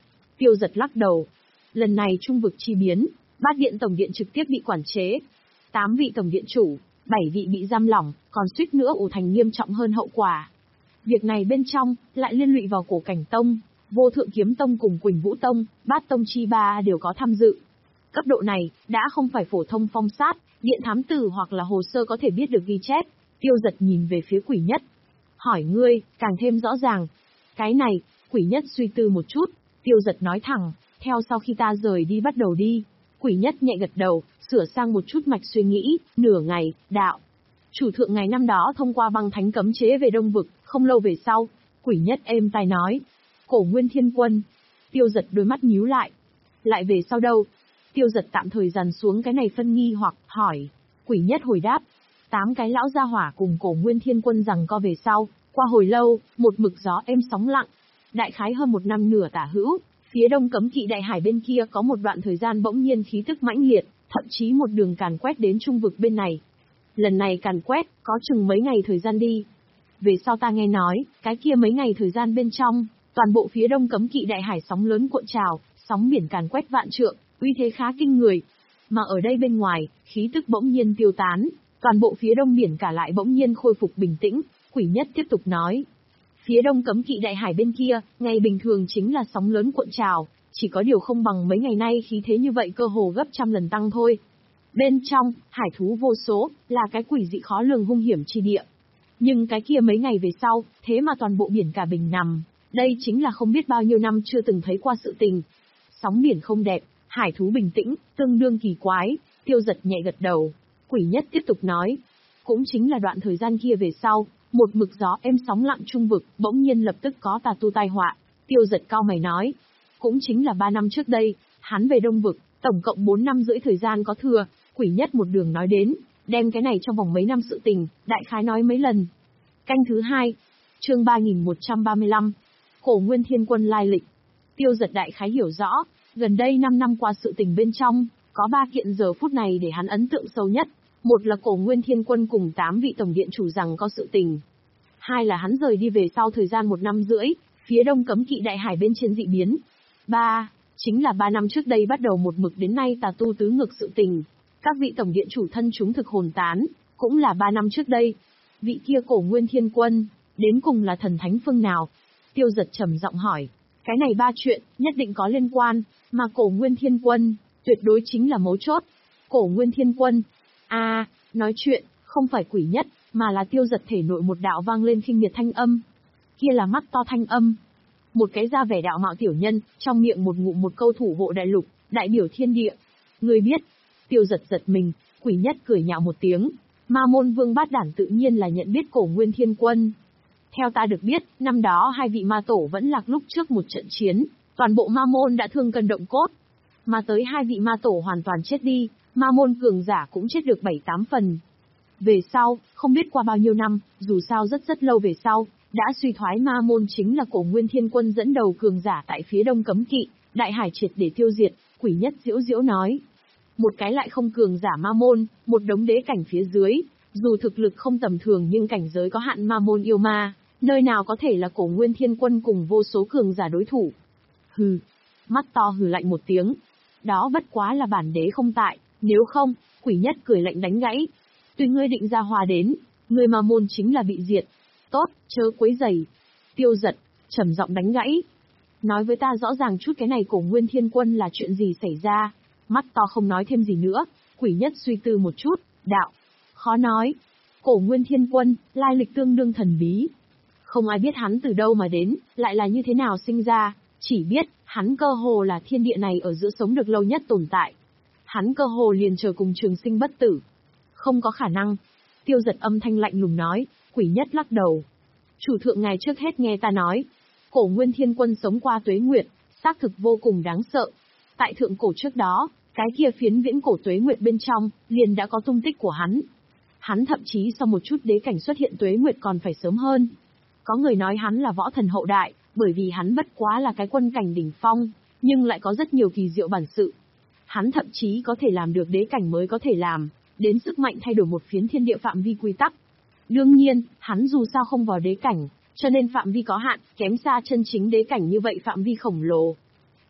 Tiêu Giật lắc đầu. Lần này trung vực chi biến, Bát Điện Tổng Điện trực tiếp bị quản chế. Tám vị Tổng Điện chủ, bảy vị bị giam lỏng, còn suýt nữa ủ thành nghiêm trọng hơn hậu quả. Việc này bên trong, lại liên lụy vào Cổ Cảnh Tông, Vô Thượng Kiếm Tông cùng Quỳnh Vũ Tông, Bát Tông chi ba đều có tham dự. Cấp độ này, đã không phải phổ thông phong sát, điện thám tử hoặc là hồ sơ có thể biết được ghi chép. Tiêu Giật nhìn về phía Quỷ Nhất. Hỏi ngươi, càng thêm rõ ràng. Cái này, Quỷ Nhất suy tư một chút, Tiêu Giật nói thẳng, theo sau khi ta rời đi bắt đầu đi. Quỷ Nhất nhẹ gật đầu, sửa sang một chút mạch suy nghĩ, nửa ngày, đạo. Chủ thượng ngày năm đó thông qua băng thánh cấm chế về Đông Vực, không lâu về sau, Quỷ Nhất êm tai nói. Cổ Nguyên Thiên Quân. Tiêu Giật đôi mắt nhíu lại. Lại về sau đâu? Tiêu Giật tạm thời dằn xuống cái này phân nghi hoặc, hỏi. Quỷ Nhất hồi đáp. Tám cái lão gia hỏa cùng Cổ Nguyên Thiên Quân rằng co về sau, qua hồi lâu, một mực gió êm sóng lặng. Đại khái hơn một năm nửa tả hữu, phía đông cấm kỵ đại hải bên kia có một đoạn thời gian bỗng nhiên khí tức mãnh liệt, thậm chí một đường càn quét đến trung vực bên này. Lần này càn quét, có chừng mấy ngày thời gian đi. Về sau ta nghe nói, cái kia mấy ngày thời gian bên trong, toàn bộ phía đông cấm kỵ đại hải sóng lớn cuộn trào, sóng biển càn quét vạn trượng, uy thế khá kinh người. Mà ở đây bên ngoài, khí tức bỗng nhiên tiêu tán, toàn bộ phía đông biển cả lại bỗng nhiên khôi phục bình tĩnh. Quỷ Nhất tiếp tục nói. Phía đông cấm kỵ đại hải bên kia, ngày bình thường chính là sóng lớn cuộn trào, chỉ có điều không bằng mấy ngày nay khí thế như vậy cơ hồ gấp trăm lần tăng thôi. Bên trong, hải thú vô số, là cái quỷ dị khó lường hung hiểm chi địa. Nhưng cái kia mấy ngày về sau, thế mà toàn bộ biển cả bình nằm, đây chính là không biết bao nhiêu năm chưa từng thấy qua sự tình. Sóng biển không đẹp, hải thú bình tĩnh, tương đương kỳ quái. Tiêu Giật nhẹ gật đầu. Quỷ Nhất tiếp tục nói. Cũng chính là đoạn thời gian kia về sau, một mực gió êm sóng lặng trung vực, bỗng nhiên lập tức có tà tu tai họa. Tiêu Giật cau mày nói. Cũng chính là ba năm trước đây, hắn về Đông Vực, tổng cộng bốn năm rưỡi thời gian có thừa. Quỷ Nhất một đường nói đến, đem cái này trong vòng mấy năm sự tình, đại khái nói mấy lần. Canh thứ hai, chương ba nghìn một trăm ba mươi lăm, Cổ Nguyên Thiên Quân lai lịch. Tiêu Giật đại khái hiểu rõ, gần đây năm năm qua sự tình bên trong, có ba kiện giờ phút này để hắn ấn tượng sâu nhất. Một là Cổ Nguyên Thiên Quân cùng tám vị tổng điện chủ rằng có sự tình. Hai là hắn rời đi về sau thời gian một năm rưỡi, phía đông cấm kỵ đại hải bên trên dị biến. Ba, chính là ba năm trước đây bắt đầu một mực đến nay tà tu tứ ngược sự tình. Các vị tổng điện chủ thân chúng thực hồn tán, cũng là ba năm trước đây. Vị kia Cổ Nguyên Thiên Quân, đến cùng là thần thánh phương nào? Tiêu Giật trầm giọng hỏi. Cái này ba chuyện, nhất định có liên quan, mà Cổ Nguyên Thiên Quân, tuyệt đối chính là mấu chốt. Cổ Nguyên Thiên Quân. À, nói chuyện, không phải Quỷ Nhất, mà là Tiêu Giật thể nội một đạo vang lên khinh miệt thanh âm. Kia là mắt to thanh âm. Một cái da vẻ đạo mạo tiểu nhân, trong miệng một ngụm một câu thủ hộ đại lục, đại biểu thiên địa. Người biết. Tiêu Giật giật mình, Quỷ Nhất cười nhạo một tiếng. Ma môn vương bát đản tự nhiên là nhận biết Cổ Nguyên Thiên Quân. Theo ta được biết, năm đó hai vị ma tổ vẫn lạc lúc trước một trận chiến, toàn bộ ma môn đã thương cân động cốt. Mà tới hai vị ma tổ hoàn toàn chết đi, ma môn cường giả cũng chết được bảy tám phần. Về sau, không biết qua bao nhiêu năm, dù sao rất rất lâu về sau, đã suy thoái ma môn chính là Cổ Nguyên Thiên Quân dẫn đầu cường giả tại phía đông cấm kỵ, đại hải triệt để tiêu diệt. Quỷ Nhất diễu diễu nói. Một cái lại không cường giả ma môn, một đống đế cảnh phía dưới, dù thực lực không tầm thường nhưng cảnh giới có hạn ma môn yêu ma, nơi nào có thể là Cổ Nguyên Thiên Quân cùng vô số cường giả đối thủ. Hừ, mắt to hừ lạnh một tiếng. Đó bất quá là bản đế không tại, nếu không, Quỷ Nhất cười lạnh đánh gãy. Tùy ngươi định ra hòa đến, người ma môn chính là bị diệt. Tốt, chớ quấy rầy. Tiêu Giật, trầm giọng đánh gãy. Nói với ta rõ ràng chút cái này Cổ Nguyên Thiên Quân là chuyện gì xảy ra. Mắt to không nói thêm gì nữa, Quỷ Nhất suy tư một chút, đạo. Khó nói. Cổ Nguyên Thiên Quân, lai lịch tương đương thần bí. Không ai biết hắn từ đâu mà đến, lại là như thế nào sinh ra, chỉ biết, hắn cơ hồ là thiên địa này ở giữa sống được lâu nhất tồn tại. Hắn cơ hồ liền chờ cùng trường sinh bất tử. Không có khả năng. Tiêu Giật âm thanh lạnh lùng nói, Quỷ Nhất lắc đầu. Chủ thượng ngài trước hết nghe ta nói. Cổ Nguyên Thiên Quân sống qua tuế nguyệt, xác thực vô cùng đáng sợ. Tại thượng cổ trước đó, cái kia phiến viễn cổ tuế nguyệt bên trong, liền đã có tung tích của hắn. Hắn thậm chí sau một chút đế cảnh xuất hiện tuế nguyệt còn phải sớm hơn. Có người nói hắn là võ thần hậu đại, bởi vì hắn bất quá là cái quân cảnh đỉnh phong, nhưng lại có rất nhiều kỳ diệu bản sự. Hắn thậm chí có thể làm được đế cảnh mới có thể làm, đến sức mạnh thay đổi một phiến thiên địa phạm vi quy tắc. Đương nhiên, hắn dù sao không vào đế cảnh, cho nên phạm vi có hạn, kém xa chân chính đế cảnh như vậy phạm vi khổng lồ.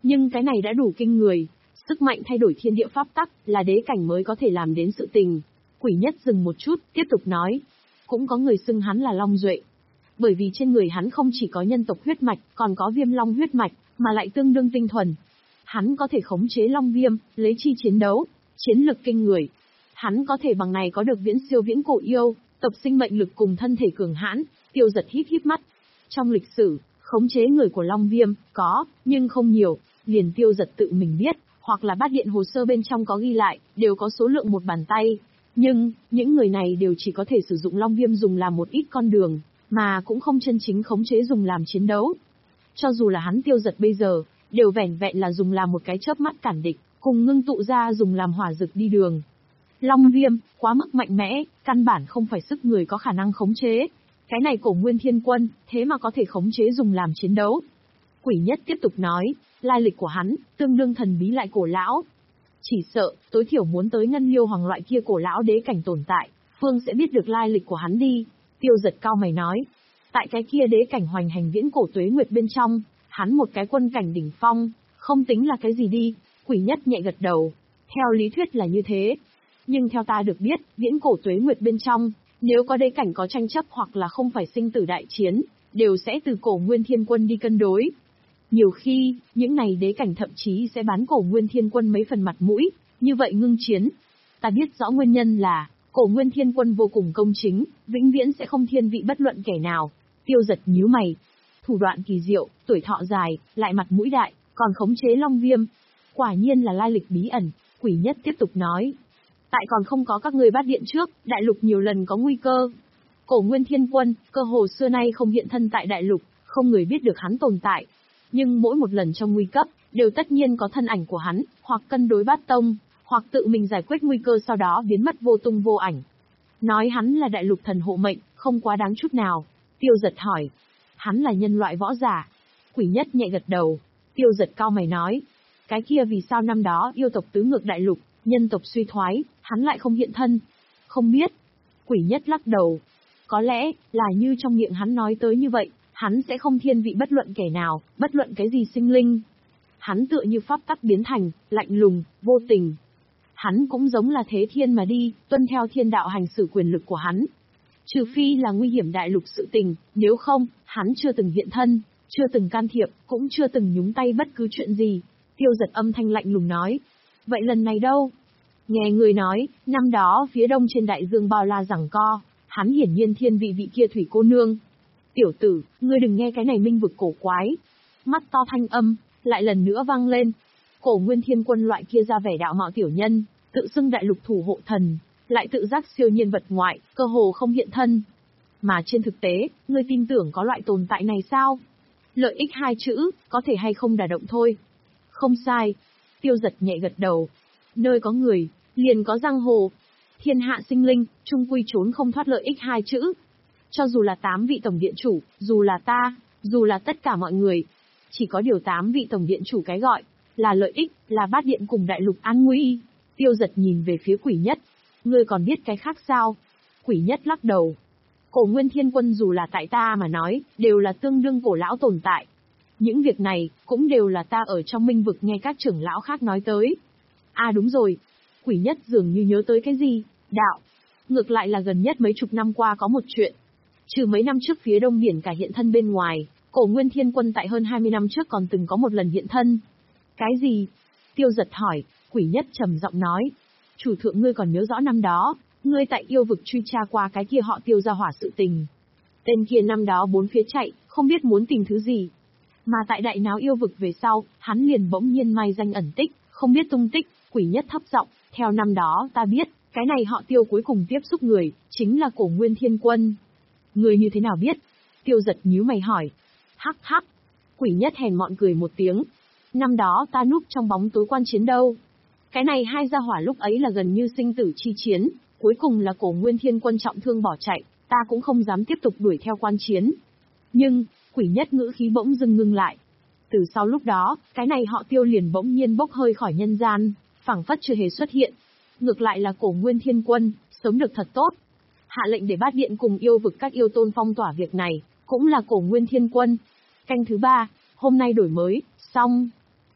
Nhưng cái này đã đủ kinh người, sức mạnh thay đổi thiên địa pháp tắc, là đế cảnh mới có thể làm đến sự tình. Quỷ Nhất dừng một chút, tiếp tục nói. Cũng có người xưng hắn là Long Duệ. Bởi vì trên người hắn không chỉ có nhân tộc huyết mạch, còn có viêm long huyết mạch, mà lại tương đương tinh thuần. Hắn có thể khống chế long viêm, lấy chi chiến đấu, chiến lực kinh người. Hắn có thể bằng này có được viễn siêu viễn cổ yêu, tộc sinh mệnh lực cùng thân thể cường hãn. Tiêu Giật híp híp mắt. Trong lịch sử, khống chế người của long viêm, có, nhưng không nhiều. Liền Tiêu Giật tự mình biết, hoặc là bát điện hồ sơ bên trong có ghi lại, đều có số lượng một bàn tay. Nhưng, những người này đều chỉ có thể sử dụng long viêm dùng làm một ít con đường, mà cũng không chân chính khống chế dùng làm chiến đấu. Cho dù là hắn Tiêu Giật bây giờ, đều vẻn vẹn là dùng làm một cái chớp mắt cản địch, cùng ngưng tụ ra dùng làm hỏa dược đi đường. Long viêm, quá mức mạnh mẽ, căn bản không phải sức người có khả năng khống chế. Cái này Cổ Nguyên Thiên Quân, thế mà có thể khống chế dùng làm chiến đấu. Quỷ Nhất tiếp tục nói, lai lịch của hắn, tương đương thần bí lại cổ lão. Chỉ sợ, tối thiểu muốn tới Ngân Liêu Hoàng loại kia cổ lão đế cảnh tồn tại, Phương sẽ biết được lai lịch của hắn đi. Tiêu Giật cao mày nói, tại cái kia đế cảnh hoành hành viễn cổ tuế nguyệt bên trong, hắn một cái quân cảnh đỉnh phong, không tính là cái gì đi. Quỷ Nhất nhẹ gật đầu, theo lý thuyết là như thế. Nhưng theo ta được biết, viễn cổ tuế nguyệt bên trong, nếu có đế cảnh có tranh chấp hoặc là không phải sinh tử đại chiến, đều sẽ từ Cổ Nguyên Thiên Quân đi cân đối. Nhiều khi, những này đế cảnh thậm chí sẽ bán Cổ Nguyên Thiên Quân mấy phần mặt mũi, như vậy ngưng chiến. Ta biết rõ nguyên nhân là, Cổ Nguyên Thiên Quân vô cùng công chính, vĩnh viễn sẽ không thiên vị bất luận kẻ nào. Tiêu Giật nhíu mày. Thủ đoạn kỳ diệu, tuổi thọ dài, lại mặt mũi đại, còn khống chế long viêm. Quả nhiên là lai lịch bí ẩn. Quỷ Nhất tiếp tục nói. Tại còn không có các ngươi bát điện trước, đại lục nhiều lần có nguy cơ. Cổ Nguyên Thiên Quân, cơ hồ xưa nay không hiện thân tại đại lục, không người biết được hắn tồn tại. Nhưng mỗi một lần trong nguy cấp, đều tất nhiên có thân ảnh của hắn, hoặc cân đối bát tông, hoặc tự mình giải quyết nguy cơ sau đó biến mất vô tung vô ảnh. Nói hắn là đại lục thần hộ mệnh, không quá đáng chút nào. Tiêu Giật hỏi. Hắn là nhân loại võ giả. Quỷ Nhất nhẹ gật đầu. Tiêu Giật cao mày nói. Cái kia vì sao năm đó yêu tộc tứ ngược đại lục, nhân tộc suy thoái, hắn lại không hiện thân? Không biết. Quỷ Nhất lắc đầu. Có lẽ, là như trong miệng hắn nói tới như vậy, hắn sẽ không thiên vị bất luận kẻ nào, bất luận cái gì sinh linh. Hắn tựa như pháp tắc biến thành, lạnh lùng, vô tình. Hắn cũng giống là thế thiên mà đi, tuân theo thiên đạo hành xử quyền lực của hắn. Trừ phi là nguy hiểm đại lục sự tình, nếu không, hắn chưa từng hiện thân, chưa từng can thiệp, cũng chưa từng nhúng tay bất cứ chuyện gì. Tiêu Giật âm thanh lạnh lùng nói. Vậy lần này đâu? Nghe người nói, năm đó phía đông trên đại dương bao la giằng co, hắn hiển nhiên thiên vị vị kia thủy cô nương. Tiểu tử, ngươi đừng nghe cái này minh vực cổ quái. Mắt to thanh âm, lại lần nữa vang lên. Cổ Nguyên Thiên Quân loại kia ra vẻ đạo mạo tiểu nhân, tự xưng đại lục thủ hộ thần, lại tự giác siêu nhiên vật ngoại, cơ hồ không hiện thân. Mà trên thực tế, ngươi tin tưởng có loại tồn tại này sao? Lợi ích hai chữ, có thể hay không đả động thôi. Không sai. Tiêu Giật nhẹ gật đầu. Nơi có người, liền có giang hồ. Thiên hạ sinh linh, chung quy trốn không thoát lợi ích hai chữ. Cho dù là tám vị tổng điện chủ, dù là ta, dù là tất cả mọi người, chỉ có điều tám vị tổng điện chủ cái gọi là lợi ích, là bát điện cùng đại lục an nguy. Tiêu Giật nhìn về phía Quỷ Nhất. Ngươi còn biết cái khác sao? Quỷ Nhất lắc đầu. Cổ Nguyên Thiên Quân dù là tại ta mà nói, đều là tương đương cổ lão tồn tại. Những việc này, cũng đều là ta ở trong minh vực nghe các trưởng lão khác nói tới. À đúng rồi. Quỷ Nhất dường như nhớ tới cái gì? Đạo. Ngược lại là gần nhất mấy chục năm qua có một chuyện. Trừ mấy năm trước phía đông biển cả hiện thân bên ngoài, Cổ Nguyên Thiên Quân tại hơn hai mươi năm trước còn từng có một lần hiện thân. Cái gì? Tiêu Giật hỏi. Quỷ Nhất trầm giọng nói. Chủ thượng ngươi còn nhớ rõ năm đó, ngươi tại yêu vực truy tra qua cái kia họ Tiêu ra hỏa sự tình. Tên kia năm đó bốn phía chạy, không biết muốn tìm thứ gì. Mà tại đại náo yêu vực về sau, hắn liền bỗng nhiên may danh ẩn tích, không biết tung tích. Quỷ Nhất thấp giọng, theo năm đó ta biết, cái này họ Tiêu cuối cùng tiếp xúc người, chính là Cổ Nguyên Thiên Quân. Người như thế nào biết? Tiêu Giật nhíu mày hỏi. Hắc hắc. Quỷ Nhất hèn mọn cười một tiếng. Năm đó ta núp trong bóng tối quan chiến đâu. Cái này hai gia hỏa lúc ấy là gần như sinh tử chi chiến, cuối cùng là Cổ Nguyên Thiên Quân trọng thương bỏ chạy, ta cũng không dám tiếp tục đuổi theo quan chiến. Nhưng, Quỷ Nhất ngữ khí bỗng dưng ngưng lại. Từ sau lúc đó, cái này họ Tiêu liền bỗng nhiên bốc hơi khỏi nhân gian, phảng phất chưa hề xuất hiện. Ngược lại là Cổ Nguyên Thiên Quân, sống được thật tốt. Hạ lệnh để bát điện cùng yêu vực các yêu tôn phong tỏa việc này, cũng là Cổ Nguyên Thiên Quân. Canh thứ ba, hôm nay đổi mới, xong.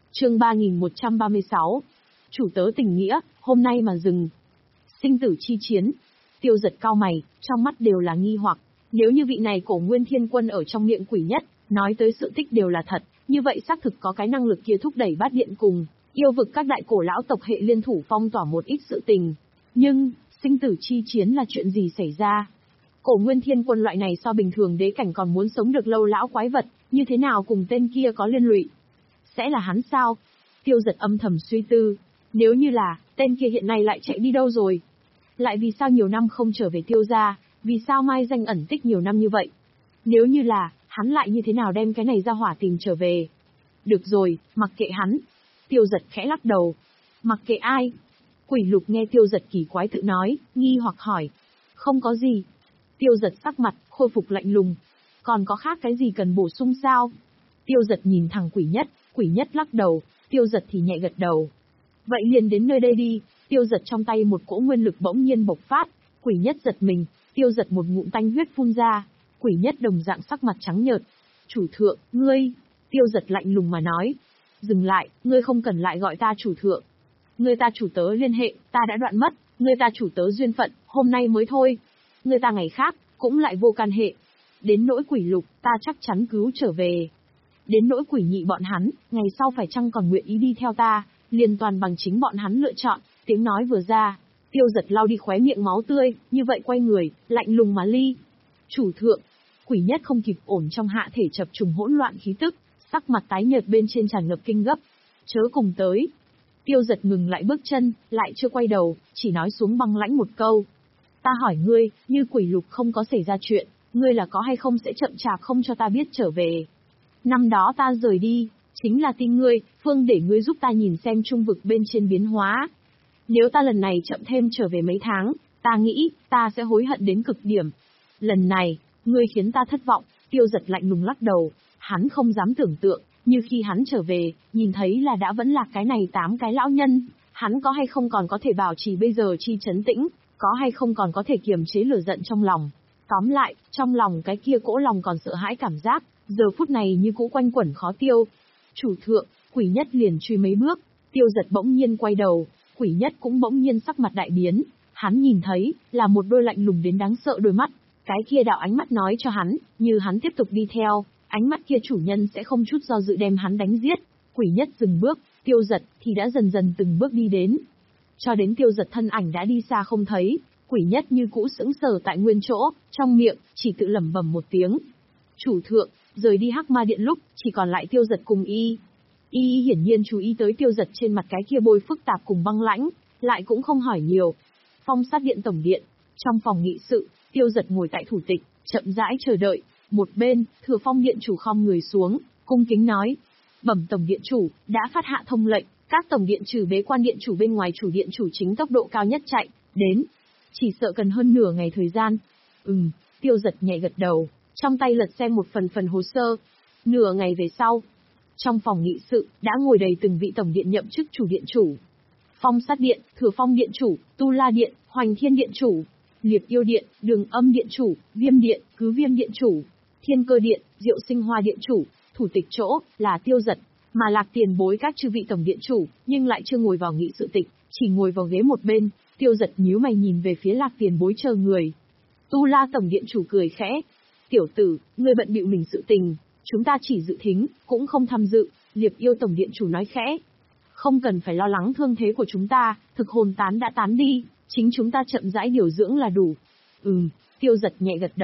Chương ba nghìn một trăm ba mươi sáu. Chủ tớ tình nghĩa, hôm nay mà dừng. Sinh tử chi chiến. Tiêu Dật cau mày, trong mắt đều là nghi hoặc. Nếu như vị này Cổ Nguyên Thiên Quân ở trong miệng Quỷ Nhất, nói tới sự tích đều là thật, như vậy xác thực có cái năng lực kia thúc đẩy Bát Điện cùng yêu vực các đại cổ lão tộc hệ liên thủ phong tỏa một ít sự tình. Nhưng, sinh tử chi chiến là chuyện gì xảy ra? Cổ Nguyên Thiên Quân loại này so bình thường đế cảnh còn muốn sống được lâu lão quái vật, như thế nào cùng tên kia có liên lụy? Sẽ là hắn sao? Tiêu Dật âm thầm suy tư. Nếu như là, tên kia hiện nay lại chạy đi đâu rồi? Lại vì sao nhiều năm không trở về Tiêu gia? Vì sao mai danh ẩn tích nhiều năm như vậy? Nếu như là, hắn lại như thế nào đem cái này ra hỏa tìm trở về? Được rồi, mặc kệ hắn. Tiêu Dật khẽ lắc đầu. Mặc kệ ai? Quỷ Lục nghe Tiêu Dật kỳ quái tự nói, nghi hoặc hỏi. Không có gì. Tiêu Dật sắc mặt, khôi phục lạnh lùng. Còn có khác cái gì cần bổ sung sao? Tiêu Dật nhìn thẳng Quỷ Nhất, Quỷ Nhất lắc đầu, Tiêu Dật thì nhẹ gật đầu. Vậy liền đến nơi đây đi. Tiêu Dật trong tay một cỗ nguyên lực bỗng nhiên bộc phát, Quỷ Nhất giật mình, Tiêu Dật một ngụm tanh huyết phun ra, Quỷ Nhất đồng dạng sắc mặt trắng nhợt. Chủ thượng, ngươi, Tiêu Dật lạnh lùng mà nói. Dừng lại, ngươi không cần lại gọi ta chủ thượng. Ngươi ta chủ tớ liên hệ, ta đã đoạn mất, ngươi ta chủ tớ duyên phận, hôm nay mới thôi. Ngươi ta ngày khác, cũng lại vô can hệ. Đến nỗi Quỷ Lục, ta chắc chắn cứu trở về. Đến nỗi Quỷ Nhị bọn hắn, ngày sau phải chăng còn nguyện ý đi theo ta, liền toàn bằng chính bọn hắn lựa chọn. Tiếng nói vừa ra, Tiêu Dật lau đi khóe miệng máu tươi, như vậy quay người, lạnh lùng mà ly. Chủ thượng, Quỷ Nhất không kịp ổn trong hạ thể chập trùng hỗn loạn khí tức, sắc mặt tái nhợt bên trên tràn ngập kinh gấp. Chớ cùng tới. Tiêu Dật ngừng lại bước chân, lại chưa quay đầu, chỉ nói xuống băng lãnh một câu. Ta hỏi ngươi, như Quỷ Lục không có xảy ra chuyện, ngươi là có hay không sẽ chậm chạp không cho ta biết trở về. Năm đó ta rời đi, chính là tin ngươi, phương để ngươi giúp ta nhìn xem trung vực bên trên biến hóa. Nếu ta lần này chậm thêm trở về mấy tháng, ta nghĩ, ta sẽ hối hận đến cực điểm. Lần này, ngươi khiến ta thất vọng. Tiêu Dật lạnh lùng lắc đầu, hắn không dám tưởng tượng, như khi hắn trở về, nhìn thấy là đã vẫn là cái này tám cái lão nhân, hắn có hay không còn có thể bảo trì bây giờ chi trấn tĩnh, có hay không còn có thể kiềm chế lửa giận trong lòng. Tóm lại, trong lòng cái kia cỗ lòng còn sợ hãi cảm giác, giờ phút này như cũ quanh quẩn khó tiêu. Chủ thượng, Quỷ Nhất liền truy mấy bước, Tiêu Dật bỗng nhiên quay đầu, Quỷ Nhất cũng bỗng nhiên sắc mặt đại biến, hắn nhìn thấy, là một đôi lạnh lùng đến đáng sợ đôi mắt, cái kia đạo ánh mắt nói cho hắn, như hắn tiếp tục đi theo, ánh mắt kia chủ nhân sẽ không chút do dự đem hắn đánh giết. Quỷ Nhất dừng bước, Tiêu Dật thì đã dần dần từng bước đi đến. Cho đến Tiêu Dật thân ảnh đã đi xa không thấy, Quỷ Nhất như cũ sững sờ tại nguyên chỗ, trong miệng, chỉ tự lẩm bẩm một tiếng. Chủ thượng, rời đi Hắc Ma Điện lúc, chỉ còn lại Tiêu Dật cùng y. Y hiển nhiên chú ý tới Tiêu Dật trên mặt cái kia bôi phức tạp cùng băng lãnh, lại cũng không hỏi nhiều. Phong Sát Điện tổng điện, trong phòng nghị sự, Tiêu Dật ngồi tại thủ tịch, chậm rãi chờ đợi. Một bên, Thừa Phong điện chủ khom người xuống, cung kính nói: Bẩm tổng điện chủ, đã phát hạ thông lệnh, các tổng điện trừ bế quan điện chủ bên ngoài chủ điện chủ chính tốc độ cao nhất chạy đến, chỉ sợ cần hơn nửa ngày thời gian. Ừm, Tiêu Dật nhẹ gật đầu, trong tay lật xem một phần phần hồ sơ. Nửa ngày về sau, trong phòng nghị sự đã ngồi đầy từng vị tổng điện nhậm chức chủ điện chủ. Phong Sát Điện, Thừa Phong điện chủ, Tu La Điện, Hoành Thiên điện chủ, Liệp Yêu Điện, Đường Âm điện chủ, Viêm Điện, Cứ Viêm điện chủ, Thiên Cơ Điện, Diệu Sinh Hoa điện chủ. Thủ tịch chỗ là Tiêu Dật, mà Lạc Tiền Bối các chư vị tổng điện chủ, nhưng lại chưa ngồi vào nghị sự tịch, chỉ ngồi vào ghế một bên. Tiêu Dật nhíu mày nhìn về phía Lạc Tiền Bối chờ người. Tu La tổng điện chủ cười khẽ: Tiểu tử, ngươi bận bịu mình sự tình, chúng ta chỉ dự thính, cũng không tham dự. Liệp Yêu tổng điện chủ nói khẽ: Không cần phải lo lắng thương thế của chúng ta, thực hồn tán đã tán đi, chính chúng ta chậm rãi điều dưỡng là đủ. Ừm, Tiêu Dật nhẹ gật đầu.